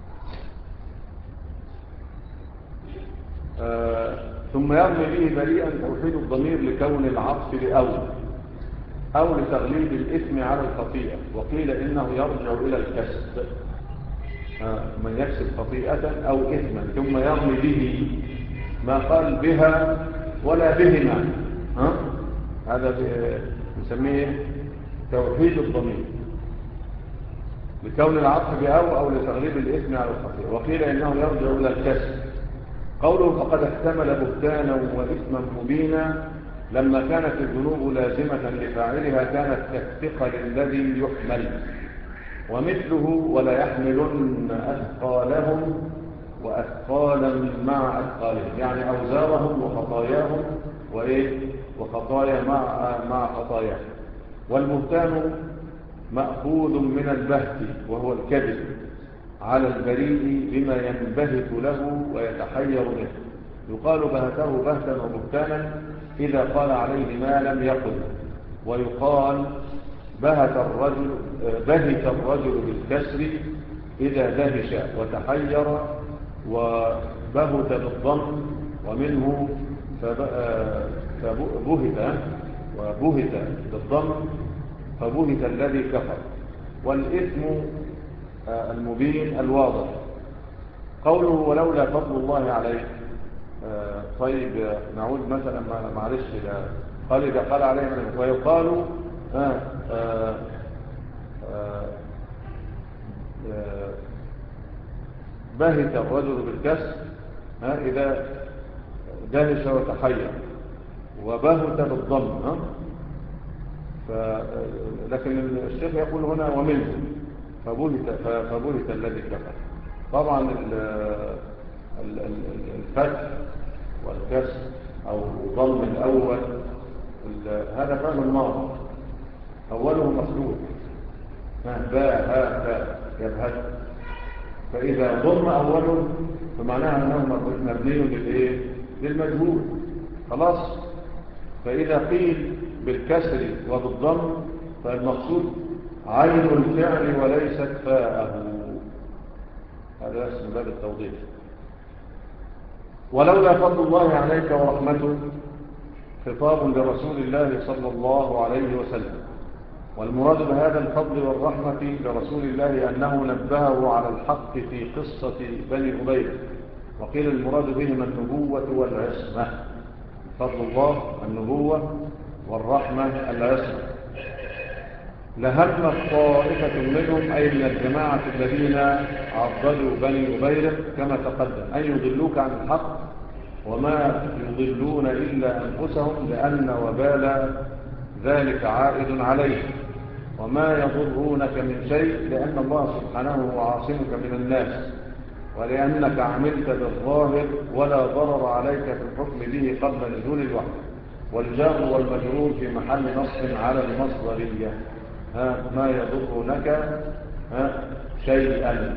آه ثم يرمي به بريئا توحيد الضمير لكون العطف بأو أو لتغليب الإثم على الخطيئة، وقيل إنه يرجع إلى الكسب، آه من يكسب خطيئة أو إثما ثم يرمي به، ما قال بها ولا بهما، ها؟ هذا نسميه توحيد الضمير لكون العطف بأو أو لتغليب الإثم على الخطيئة، وقيل إنه يرجع إلى الكسب. قوله فقد احتمل بهتانا وإثما مبينا، لما كانت الذنوب لازمة لفاعلها كانت كالثقل الذي يحمل، ومثله ولا يحملن أثقالهم وأثقالا مع أثقالهم، يعني أوزارهم وخطاياهم وإيه وخطايا مع مع خطاياهم. والبهتان مأخوذ من البهت وهو الكذب على البريء بما ينبهت له ويتحير منه، يقال بهته بهتا وبهتانا إذا قال عليه ما لم يقل، ويقال بهت الرجل بهت الرجل بالكسر إذا دهش وتحير، وبهت بالضم، ومنه فبهت وبهت بالضم فبهت الذي كفر. والإثم المبين الواضح. قوله ولولا فضل الله عليه، طيب نعود مثلا معلش قال إذا قال عليه من ويقال آه آه آه آه بهت الرجل بالكسر إذا دهش وتحير، وبهت بالضم، ها؟ لكن الشيخ يقول هنا ومنه فبهت, فبهت الذي كفر. طبعا الفتح والكسر أو ضم الأول هذا فهم الماضي، أوله مخلوق، باء ها باء يبهت، فإذا ضم أوله فمعناها أنه مبني للإيه؟ للمجهول، خلاص. فإذا قيل بالكسر وبالضم فالمقصود عين الفعل وليست فاءه، هذا اسم باب التوضيح. ولولا فضل الله عليك ورحمته خطاب لرسول الله صلى الله عليه وسلم، والمراد بهذا الفضل والرحمة لرسول الله أنه نبهه على الحق في قصة بني أبي، وقيل المراد بهما النبوة والعصمة. فضل الله النبوة والرحمة العصمة. لهم طائفة منهم أي من الجماعة الذين عضدوا بني أبي كما تقدم أن يضلوك عن الحق، وما يضلون إلا أنفسهم لأن وبال ذلك عائد عليه، وما يضرونك من شيء لأن الله سبحانه عاصمك من الناس، ولأنك عملت بالظاهر ولا ضرر عليك في الحكم به قبل نزول الوحي. والجار والمجرور في محل نصب على المصدرية، ها ما يضرونك ها شيئا.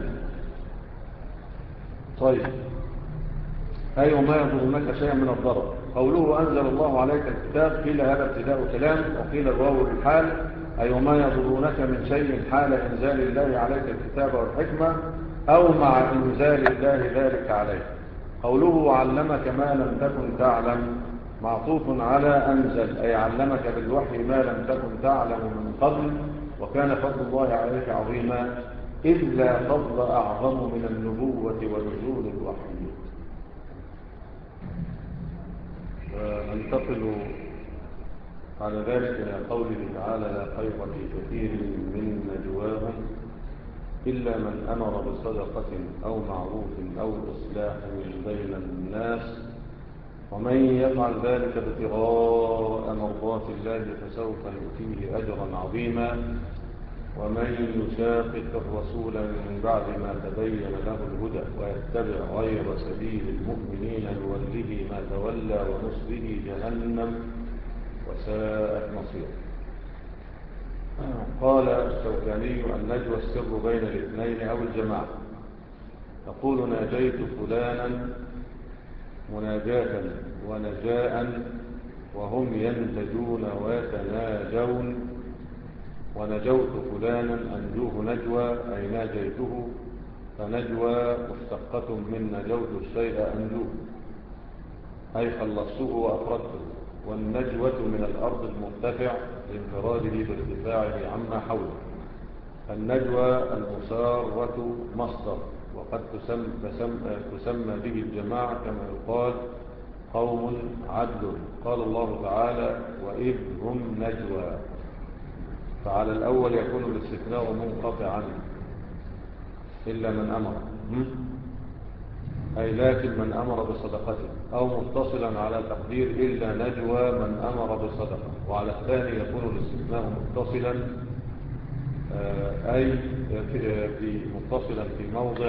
طيب أي أيوة ما يضرونك شيئا من الضرر. قوله أنزل الله عليك الكتاب، قيل هذا ابتداء كلام، وقيل الواو للحال أي أيوة ما يضرونك من شيء حال إنزال الله عليك الكتاب والحكمة، أو مع إنزال الله ذلك عليك. قوله علمك ما لم تكن تعلم معطوف على أنزل، أي علمك بالوحي ما لم تكن تعلم من قبل، وكان فضل الله عليك عظيما، إذ لا فضل أعظم من النبوة ونزول الوحي. ننتقل على ذلك إلى قوله تعالى لا خير في كثير من نجواهم إلا من أمر بصدقة أو معروف أو إصلاح بين الناس، ومن يفعل ذلك ابتغاء مرضات الله فسوف نؤتيه أجرا عظيما، ومن يشاقق الرسول من بعد ما تبين له الهدى ويتبع غير سبيل المؤمنين نوله ما تولى ونصله جهنم وساءت مصيره. قال الشوكاني النجوى السر بين الاثنين أو الجماعة. تقول ناجيت فلانا مناجاة ونجاء وهم ينتجون ويتناجون، ونجوت فلانا أنجوه نجوى أي ناجيته، فنجوى مشتقة من نجوت الشيء أنجوه أي خلصته وأفردته. والنجوة من الأرض المرتفع لانفراده بارتفاعه عما حوله. النجوى المسارة مصدر، وقد تسمى, تسمى, تسمى به الجماعة كما يقال قوم عدل. قال الله تعالى وإذ هم نجوى، فعلى الأول يكون الاستثناء منقطعا إلا من أمر، أي لكن من أمر بصدقته، أو متصلا على تقدير إلا نجوى من أمر بصدقه. وعلى الثاني يكون الاستثناء متصلا أي في متصلا في موضع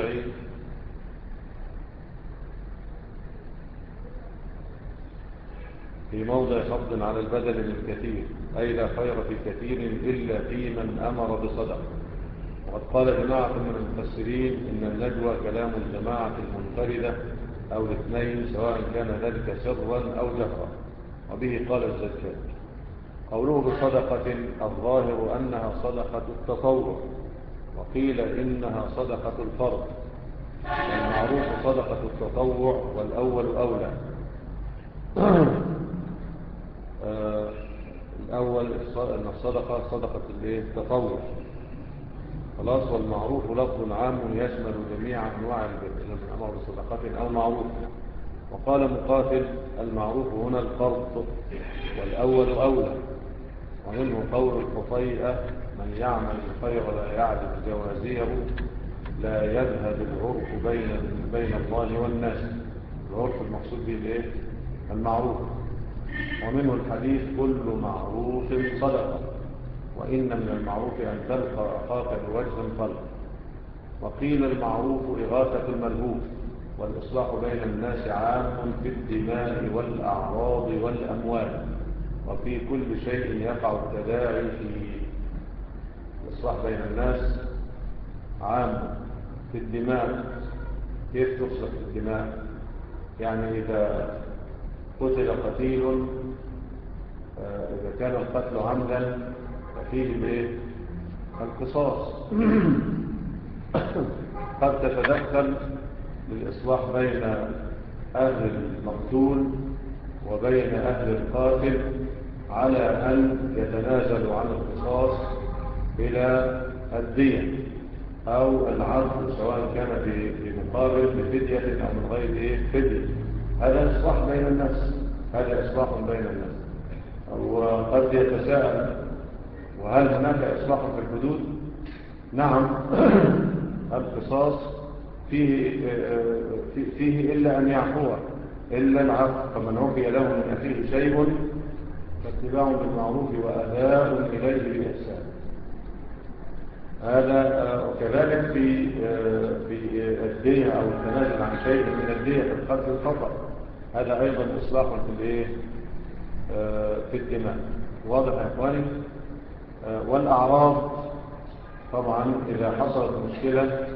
في موضع خفض على البدل من كثير، أي لا خير في كثير إلا في من أمر بصدقه. وقد قال جماعة من المفسرين إن النجوى كلام الجماعة المنفردة أو الاثنين سواء كان ذلك سرا أو جهرا، وبه قال الزجاج. قوله بصدقة الظاهر أنها صدقة التطوع، وقيل إنها صدقة الفرض، والمعروف صدقة التطوع والأول أولى. آه الأول أن الصدقة صدقة التطوع خلاص، والمعروف لفظ عام يشمل جميع أنواع البر من أمر بصدقة أو معروف. وقال مقاتل المعروف هنا الفرض والأول أولى. ومنه قول الخطيئة من يعمل الخير لا يعدل جوازيه لا يذهب العرف بين بين الله والناس. العرف المقصود به الايه؟ المعروف. ومنه الحديث كل معروف صدقة، وإن من المعروف أن تلقى أخاك بوجه طلق. وقيل المعروف إغاثة الملهوف، والإصلاح بين الناس عام في الدماء والأعراض والأموال، وفي كل شيء يقع التداعي فيه. الإصلاح بين الناس عام في الدماء. كيف تصلح الدماء؟ يعني إذا قتل قتيل، إذا كان القتل عمدا ففيه القصاص. قد تتدخل للإصلاح بين أهل المقتول وبين أهل القاتل على أن يتنازلوا عن القصاص إلى الدية أو العفو، سواء كان بمقابل بفدية أو من غير فدية. هذا إصلاح بين الناس، هذا إصلاح بين الناس. وقد يتساءل وهل هناك إصلاح في الحدود؟ نعم. القصاص فيه, فيه إلا أن يعفوه إلا العفو، فمن عفي له من أخيه شيء فاتباع بالمعروف وأداء إليه بإحسان. هذا وكذلك في في الدية أو التنازل عن شيء من الدية في القتل الخطأ، هذا أيضا إصلاح في الايه في الدماء. واضح يا إخواني؟ والأعراض طبعا إذا حصلت مشكلة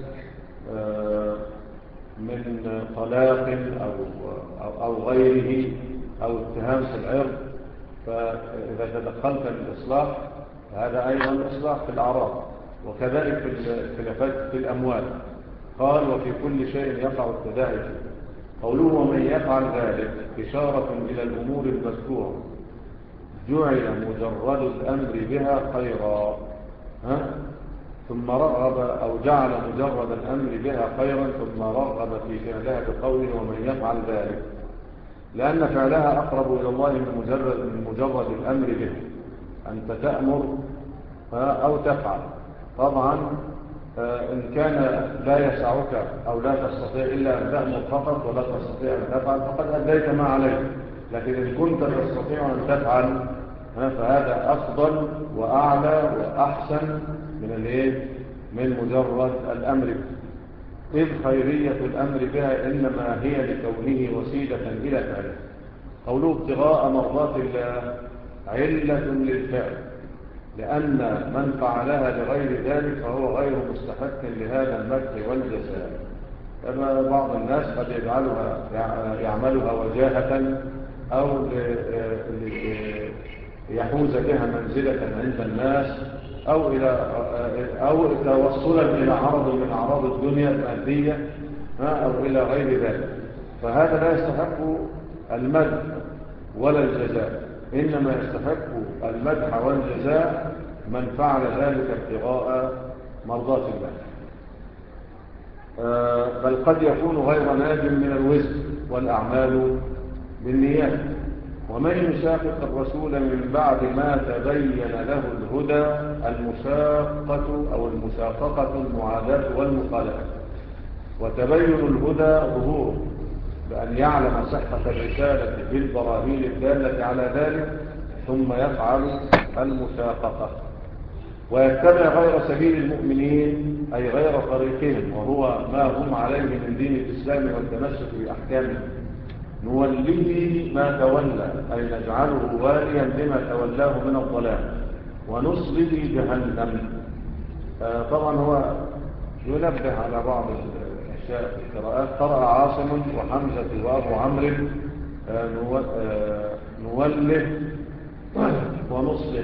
من طلاق أو, أو, أو غيره أو اتهام في العرض، فإذا تدخلت للإصلاح هذا أيضا إصلاح في الأعراض. وكذلك في الخلافات في الأموال. قال وفي كل شيء يقع التداعي فيه. قوله ومن يفعل ذلك إشارة إلى الأمور المذكورة جعل مجرد الأمر بها خيرا، ها؟ ثم رغب أو جعل مجرد الأمر بها خيرا ثم رغب في فعلها بقوله ومن يفعل ذلك، لأن فعلها أقرب إلى الله من مجرد, من مجرد الأمر بها. أنت تأمر أو تفعل. طبعا إن كان لا يسعك أو لا تستطيع إلا أن تأمر فقط ولا تستطيع أن تفعل فقد أديت ما عليك. لكن إن كنت تستطيع أن تفعل فهذا أفضل وأعلى وأحسن من الايه من مجرد الأمر، إذ خيرية الأمر بها إنما هي لكونه وسيلة إلى فعله. قوله ابتغاء مرضات الله علة للفعل، لأن من فعلها لغير ذلك فهو غير مستحق لهذا المدح والجزاء. بعض الناس قد يجعلها يعملها وجاهة أو يحوز بها منزلة عند الناس أو إلى أو توصلا إلى عرض من أعراض الدنيا المادية أو إلى غير ذلك. فهذا لا يستحق المدح ولا الجزاء، إنما يستحق المدح والجزاء من فعل ذلك ابتغاء مرضات الله، بل قد يكون غير ناج من الوزر والأعمال بالنيات. ومن يشاقق الرسول من بعد ما تبين له الهدى، المشاقة أو المشاققة المعاداة والمخالفة. وتبين الهدى ظهوره بأن يعلم صحة الرسالة بالبراهين الدالة على ذلك، ثم يفعل المشاققة ويتبع غير سبيل المؤمنين، أي غير طريقهم، وهو ما هم عليه من دين الإسلام والتمسك بأحكامه، نوله ما تولى، أي نجعله واليا لما تولاه من الضلال، ونصله جهنم. آه طبعا هو ينبه على بعض الأشياء في القراءات. قرأ عاصم وحمزة وأبو عمرو آه آه نوله ونصله.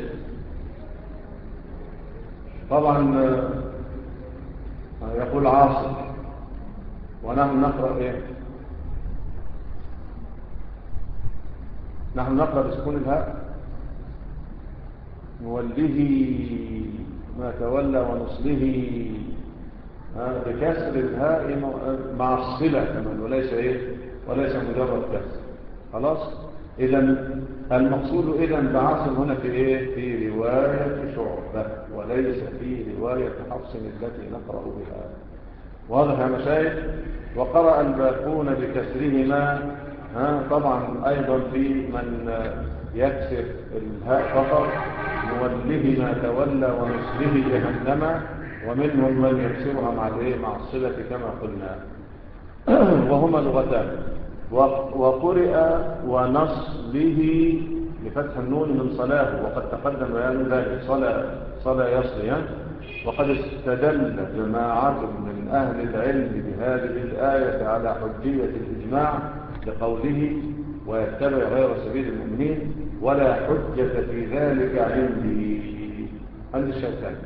طبعا آه يقول عاصم ونحن نقرأ إيه؟ نحن نقرأ بسكون الهاء، نوله ما تولى ونصله بكسر الهاء مع الصلة كمان، وليس إيه؟ وليس مجرد كسر. خلاص. إذن المقصود إذن بعاصم هنا في إيه؟ في رواية شعبة، وليس في رواية حفص التي نقرأ بها. واضح يا مشايخ؟ وقرأ الباقون بكسرهما. ها طبعا أيضا في من يكسر الهاء فقط، نوله ما تولى ونصله جهنم، ومنهم من يكسرها مع الايه مع الصلة كما قلنا. وهما لغتان. وقرئ ونصله بفتح النون من صلاه، وقد تقدم بيان ذلك، صلى صلى يصلي. وقد استدل جماعة من أهل العلم بهذه الآية على حجية الإجماع لقوله ويتبع غير سبيل المؤمنين، ولا حجة في ذلك عندي. عند الشوكاني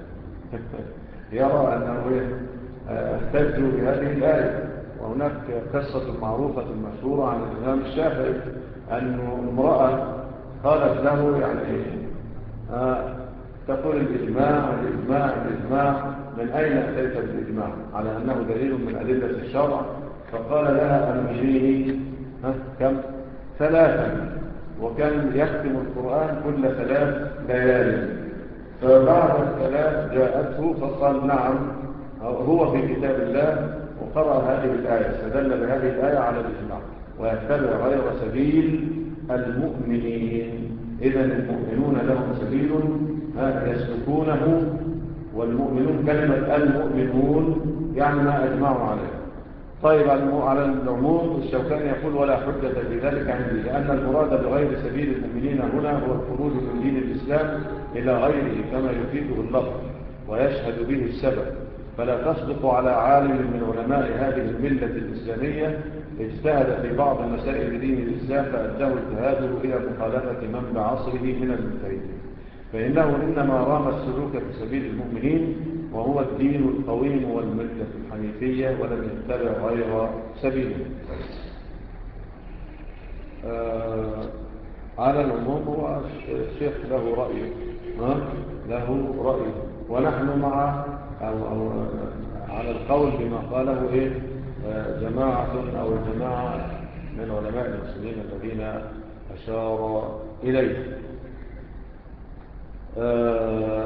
يرى أنه احتجوا بهذه الآية. وهناك قصة معروفة مشهورة عن الإمام الشافعي أن امرأة قالت له يعني آه تقول الإجماع الإجماع الإجماع، من أين أتيت بالإجماع على أنه دليل من أدلة الشرع؟ فقال لها أمشيه كم؟ ثلاثا. وكان يختم القرآن كل ثلاث ليالي. فبعد الثلاث جاءته فقال نعم هو في كتاب الله، وقرأ هذه الآية، استدل بهذه الآية على الإجماع ويتبع غير سبيل المؤمنين. إذن المؤمنون لهم سبيل يسلكونه، والمؤمنون كلمة المؤمنون يعني ما أجمعوا عليه. طيب على العموم الشوكاني يقول ولا حجة في ذلك عندي، لأن المراد بغير سبيل المؤمنين هنا هو الخروج من دين الإسلام إلى غيره كما يفيده اللفظ ويشهد به السبب. فلا تصدق على عالم من علماء هذه الملة الإسلامية اجتهد في بعض مسائل دين الإسلام فأداه اجتهاده إلى مخالفة من بعصره من المجتهدين، فإنه إنما رام السلوك في سبيل المؤمنين، وهو الدين القويم والملة الحنيفية، ولم يتبع غير سبيله. آه على العموم هو الشيخ له رأيه له رأيه ونحن مع أو, أو على القول بما قاله إيه جماعة أو الجماعة من علماء المسلمين الذين أشار إليه. آه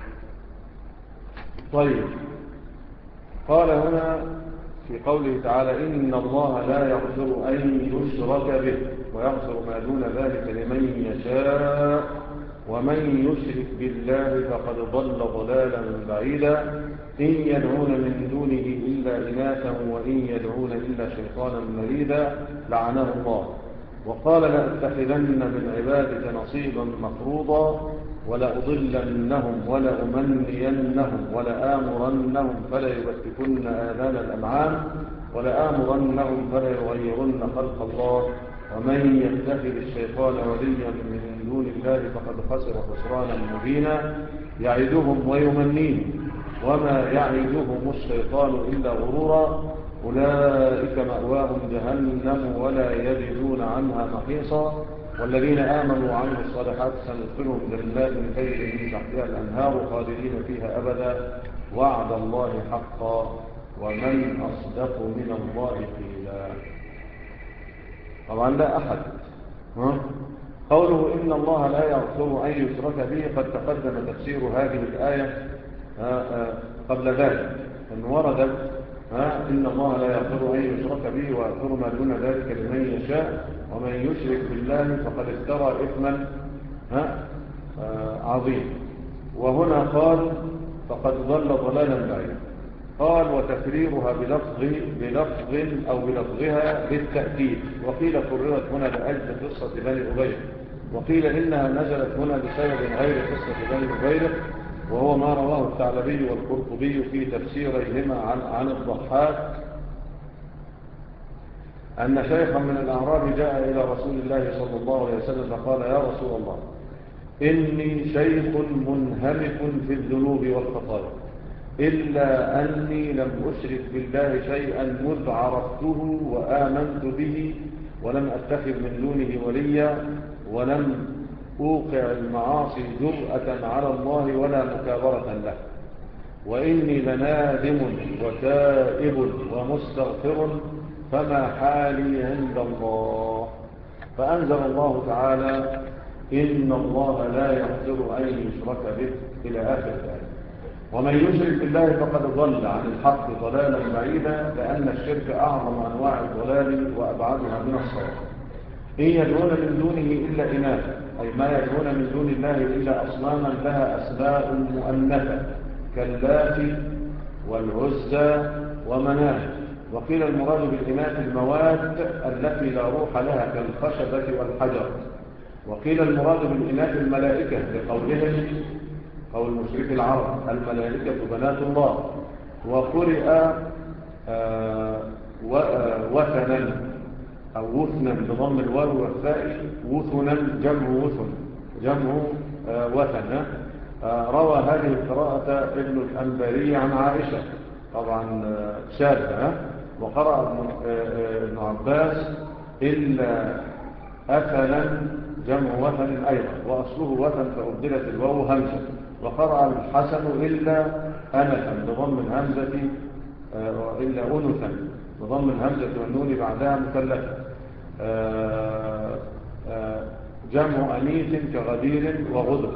طيب قال هنا في قوله تعالى إن الله لا يغفر أن يشرك به ويغفر ما دون ذلك لمن يشاء ومن يشرك بالله فقد ضل ضلالا بعيدا إن يدعون من دونه إلا إناثا وإن يدعون إلا شيطانا مريدا لعنه الله. وقال لأتخذن من عبادك نصيبا مفروضا ولأضلنهم ولأمنينهم ولآمرنهم فلا يبتكن آذان الأنعام ولآمرنهم فلا يغيرن خلق الله ومن يتخذ الشيطان وليا من دون الله فقد خسر خسرانا مبينا يعدهم ويمنيهم وما يعدهم الشيطان إلا غرورا أولئك مأواهم جهنم ولا يجدون عنها محيصا والذين آمنوا وعملوا الصالحات سندخلهم جنات تجري من تحتها الأنهار خالدين فيها أبدا وعد الله حقا ومن أصدق من الله قيلا. طبعا لا أحد ها؟ قوله إن الله لا يغفر أن يشرك به قد تقدم تفسير هذه الآية قبل ذلك أن وردت إن الله لا يغفر أن يشرك به ويغفر ما دون ذلك لمن يشاء ومن يشرك بالله فقد افترى إثما عظيم. وهنا قال فقد ضل ضلالا بعيدا. قال وتكريرها بلفظ بلفظ أو بلفظها للتأكيد وقيل كررت هنا لأجل قصة بني أبي وقيل إنها نزلت هنا بسبب غير قصة بني أبي وهو ما رواه الثعلبي والقرطبي في تفسيريهما عن, عن الضحاك أن شيخا من الأعراب جاء إلى رسول الله صلى الله عليه وسلم فقال يا رسول الله إني شيخ منهمك في الذنوب والخطايا إلا أني لم أشرك بالله شيئا مذ عرفته وآمنت به ولم أتخذ من دونه وليا ولم أوقع المعاصي جرأة على الله ولا مكابرة له وإني لنادم وتائب ومستغفر فما حالي عند الله. فأنزل الله تعالى إن الله لا يغفر أن يشرك به إلى آخر الآية. ومن يشرك بالله فقد ضل عن الحق ضلالا بعيدا لأن الشرك أعظم أنواع الضلال وأبعدها من الصواب. إن يدعون من دونه إلا إناثا أي ما يدعون من دون الله إلا أصناما لها أسماء مؤنثة كاللات والعزى ومناه. وقيل المراد بالإناث المواد التي لا روح لها كالخشبة والحجر. وقيل المراد بالإناث الملائكة لقولهم قول مشرك العرب الملائكة بنات الله. وقرئ آه وثنا أو وثنا بضم الواو والثاء وثنا جمع وثن جمع آه وثن. آه روى هذه القراءة ابن الأنباري عن عائشة طبعا شاذة. وقرأ ابن, آه ابن عباس إلا أثنا جمع وثن أيضا وأصله وثن فأبدلت الواو همزة. وقرأ الحسن إلا أنثا بضم الهمزة آه إلا أنثا بضم الهمزة والنون بعدها مثلثة آه آه جمع أنيث كغدير وغدر.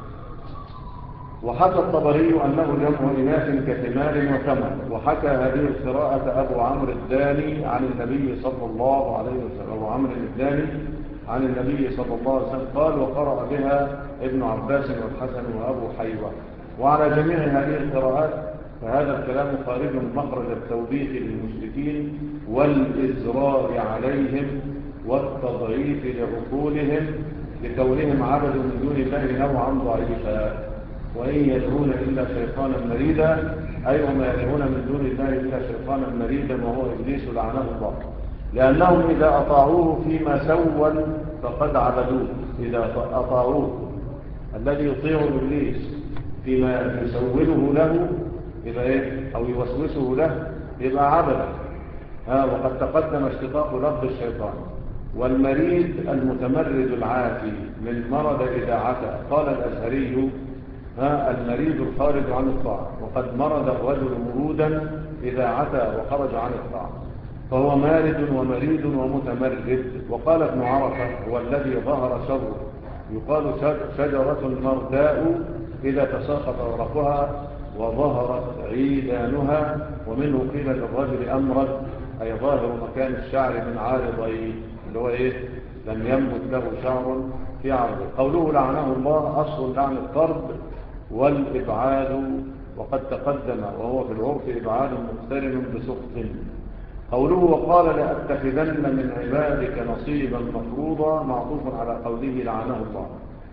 وحكى الطبري أنه جمع إناث كثمار وثمر. وحكى هذه القراءة أبو عمرو الداني عن النبي صلى الله عليه وسلم أبو عمرو الداني عن النبي صلى الله عليه وسلم قال وقرأ بها ابن عباس والحسن وأبو حيوة. وعلى جميع هذه القراءات فهذا الكلام خارج مخرج التوبيخ للمشركين والإزرار عليهم والتضعيف لعقولهم لكونهم عبدوا من دون الله نوعا ضعيفا. وإن يدعون إلا شيطانا مريدا أي وما يدعون من دون الله إلا شيطانا مريدا وهو إبليس لعنه الله لأنهم إذا أطاعوه فيما سول فقد عبدوه. إذا أطاعوه الذي يطيع إبليس فيما يسوله له يبقى إيه أو يوسوسه له يبقى عبد. ها وقد تقدم اشتقاق لفظ الشيطان. والمريد المتمرد العافي من مرض إذا عتى. قال الأزهري ها المريد الخارج عن الطاعة وقد مرض الرجل مرودا إذا عتى وخرج عن الطاعة فهو مارد ومريد ومتمرد. وقال ابن عرفة هو الذي ظهر شره يقال شجرة مرداء إذا تساقط ورقها وظهرت عيدانها. ومنه قيل للرجل أمرد أي ظاهر مكان الشعر من عارضيه اللي هو إيه لم ينبت له شعر في عرضه. قوله لعنه الله أصل لعن الطرد والإبعاد وقد تقدم وهو في العرف إبعاد مقترن بسخط. قوله وقال لأتخذن من عبادك نصيبا مفروضا معطوف على قوله لعنه الله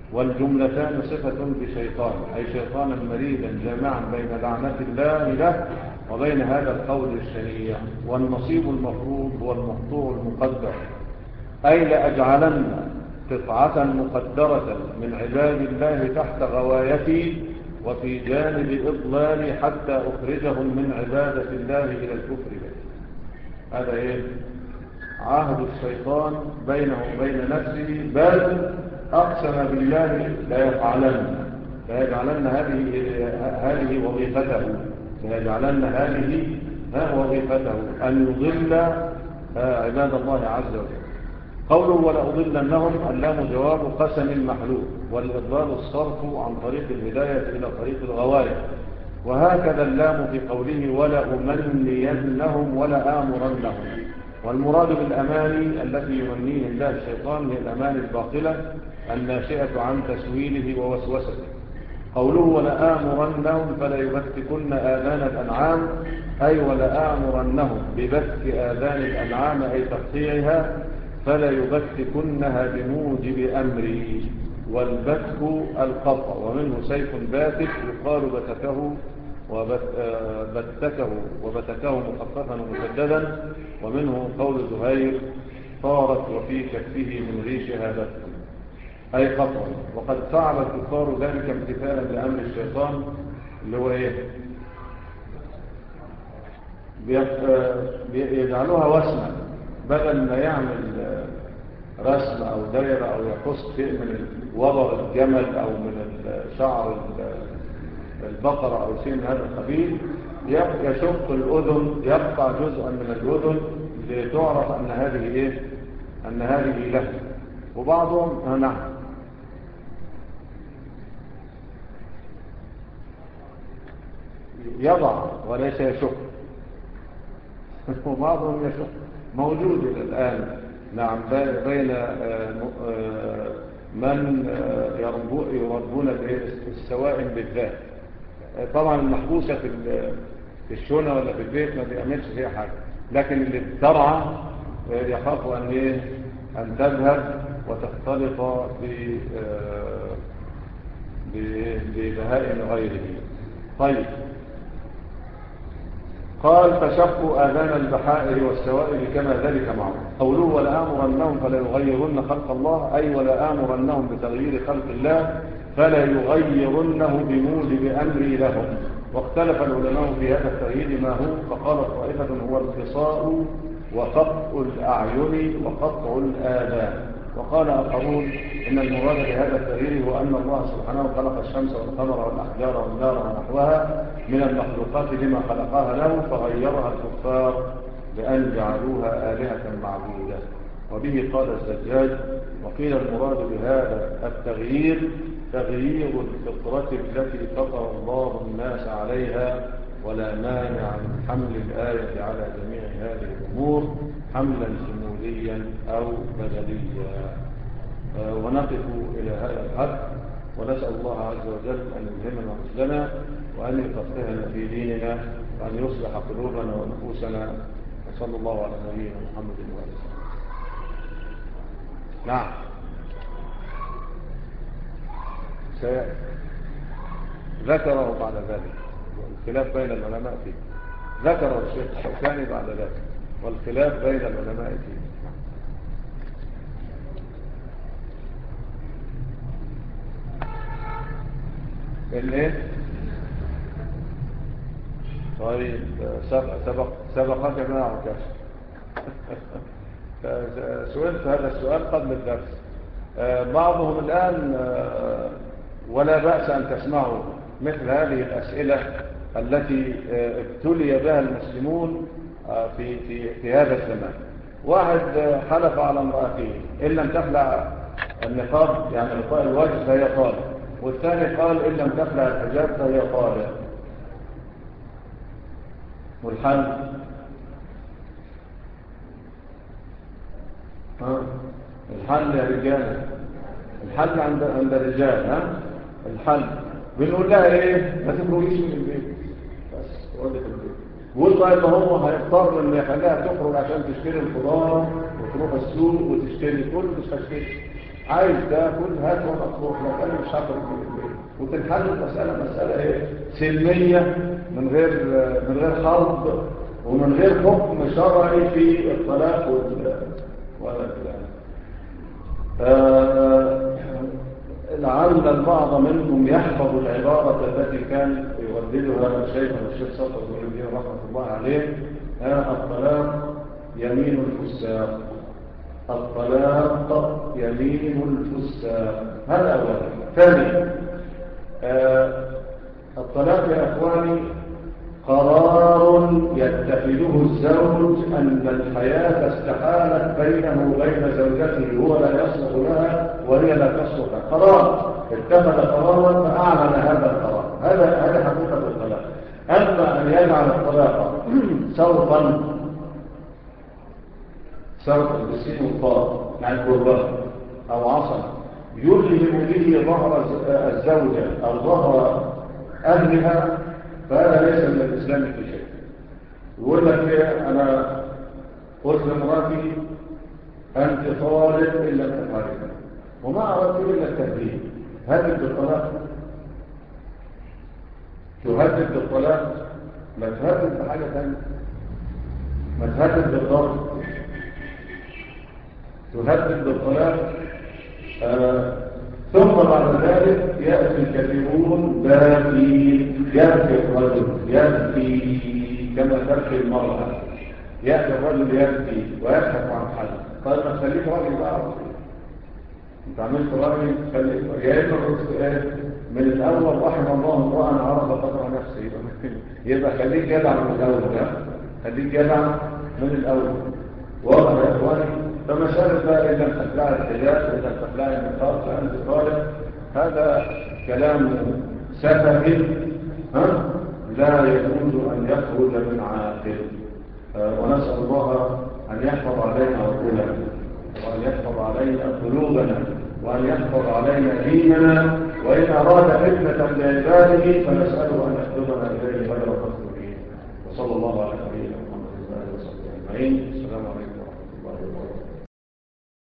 والجملتان صفة بشيطان، أي شيطانا مريدا جامعا بين لعنة الله له وبين هذا القول الشنيع. والنصيب المفروض هو المقطوع المقدر، أي لأجعلن قطعة مقدرة من عباد الله تحت غوايتي وفي جانب إضلالي حتى أخرجهم من عبادة الله إلى الكفر به. هذا إيه؟ عهد الشيطان بينه وبين نفسه، بل أقسم بالله لا يفعلن لا يجعلن هذه هذه وظيفته لا يجعلن هذه وظيفته أن يضل عباد الله عز وجل. قوله ولأضلنهم اللام جواب قسم محلول، والإضلال الصرف عن طريق الهداية إلى طريق الغواية. وهكذا اللام في قوله ولأمنينهم ولآمرنهم. والمراد بالأماني التي يمنيه الله الشيطان هي الأماني الباطلة الناشئة عن تسويله ووسوسته. قوله ولآمرنهم فلا يبتكن آذان الأنعام، أي ولآمرنهم ببتك آذان الأنعام أي تقطيعها، فلا يبتكنها بموجب أمري. والبتك القطع، ومنه سيف باتك يقال بتكه وبتكه وبتكه مخففا ومشددا. ومنه قول زهير طارت وفي كفه من ريشها بتك أي قطع. وقد فعل الكفار ذلك امتثالا لأمر الشيطان اللي هو إيه؟ يجعلوها وسمة، بدل ما يعمل رسم أو دائرة أو يقص شيء من وبر الجمل أو من شعر البقرة أو شيء من هذا القبيل، يشق الأذن، يقطع جزءا من الأذن لتعرف أن هذه إيه؟ أن هذه له. وبعضهم نعم يضع وليس يشق وبعضهم يشق، موجود الآن نعم بين من يربون السوائم بالذات. طبعا المحبوسة في الشونة ولا في البيت ما بيعملش فيها حاجة، لكن اللي بترعى يخاف أن إيه؟ أن تذهب وتختلط ببهائم غيره. طيب، قال فشقوا آذان البحائر والسوائل كما ذلك معروف. قوله ولآمرنهم فلا يغيرن خلق الله، أي ولآمرنهم بتغيير خلق الله فلا يغيرنه بموجب أمري لهم. واختلف العلماء في هذا التغيير ما هو، فقال طائفة هو القصاء وقطع الأعين وقطع الآذان، وقال آخرون إن المراد بهذا التغيير هو أن الله سبحانه خلق الشمس والقمر والأحجار والنار ونحوها من المخلوقات لما خلقها له، فغيرها الكفار بأن جعلوها آلهة معبودة. وبه قال الزجاج وقيل المراد بهذا التغيير تغيير الفطرة التي فطر الله الناس عليها، ولا مانع من حمل الآية على جميع هذه الأمور حملا شموليا أو بدليا. ونقف إلى هذا الحد، ونسأل الله عز وجل أن يلهمنا رشدنا وأن يفقهنا في ديننا وأن يصلح قلوبنا ونفوسنا. وصلى الله على نبينا محمد وآله وسلم. نعم ذكره بعد ذلك والخلاف بين العلماء فيه، ذكره الشيخ الشوكاني بعد ذلك والخلاف بين العلماء فيه. الايه؟ طيب سبق سبقك ما عكاش سئلت هذا السؤال قبل الدرس. بعضهم الآن ولا بأس أن تسمعوا مثل هذه الأسئلة التي ابتلي بها المسلمون في, في, في هذا الزمان. واحد حلف على امرأته إن لم تخلع النقاب يعني غطاء الوجه فهي طالق، والثاني قال إن لم تخلع الحجاب فهي طالق. والحل ها الحل يا رجال، الحل عند عند الرجال. ها الحل بنقول لها ايه؟ ما تخرجيش من البيت، بس تقعدي في البيت. والله ما هو هيضطر ان يخليها تخرج عشان تشتري الخضار وتروح السوق وتشتري كل مش هتشتري، عايز تاكل هات وانا اطلب لك، انا مش هاكل في البيت، وتنحل المساله مساله ايه سلميه من غير من غير حرب ومن غير حكم شرعي في الطلاق وال والكلام. آه لعل البعض منكم يحفظ العبارة التي كان يرددها شيخنا الشيخ صفر بن الدين رحمة الله عليه: آه الطلاق يمين الفساق، الطلاق يمين الفساق. هذا أولا. ثانيا، آه الطلاق يا أخواني قرار يتخذه الزوج أن الحياة استحالت بينه وبين زوجته، هو لا يصلح لها وهي لا تصلح له. قرار اتخذ قرارا فأعلن هذا القرار. هذا هذا حقيقة الطلاق. أما أن يجعل الطلاق سوقا سوقا بالسين والطاء يعني قربان أو عصا يلهم به ظهر الزوجة أو ظهر أهلها، فهذا ليس من الإسلام في شيء. يقول لك إيه؟ أنا قلت لمراتي أنت طالب إلا تفعلها وما أردت إلا التهديد، هدد بالطلاق؟ تهدد بالطلاق؟ ما تهدد بحاجة ثانية، ما تهدد بالضرب، تهدد بالطلاق. آه ثم بعد ذلك يأتي الكثيرون باكين، يبكي الرجل يبكي كما تبكي المرأة، يأتي الرجل يبكي ويبحث عن حل. طيب ما تخليك راجل بقى، انت عملت راجل خليك جايب ايه من الاول؟ رحم الله امرأ عرف قدر نفسه. يبقى يبقى خليك جدع من الاول، ده خليك جدع من الاول. واضح يا اخواني؟ فمسألة بقى إن لم تخلع الحجاب وإن لم تخلع النقاط فأنت طالب، هذا كلام سفه ها لا يجوز أن يخرج من عاقل. آه ونسأل الله أن يحفظ علينا عقولنا وأن يحفظ علينا قلوبنا وأن يحفظ علينا ديننا، وإن أراد فتنة لعباده فنسأله أن يحفظنا إليه غير مفتونين. وصلى الله على نبينا محمد وعلى آله وصحبه أجمعين. السلام عليكم.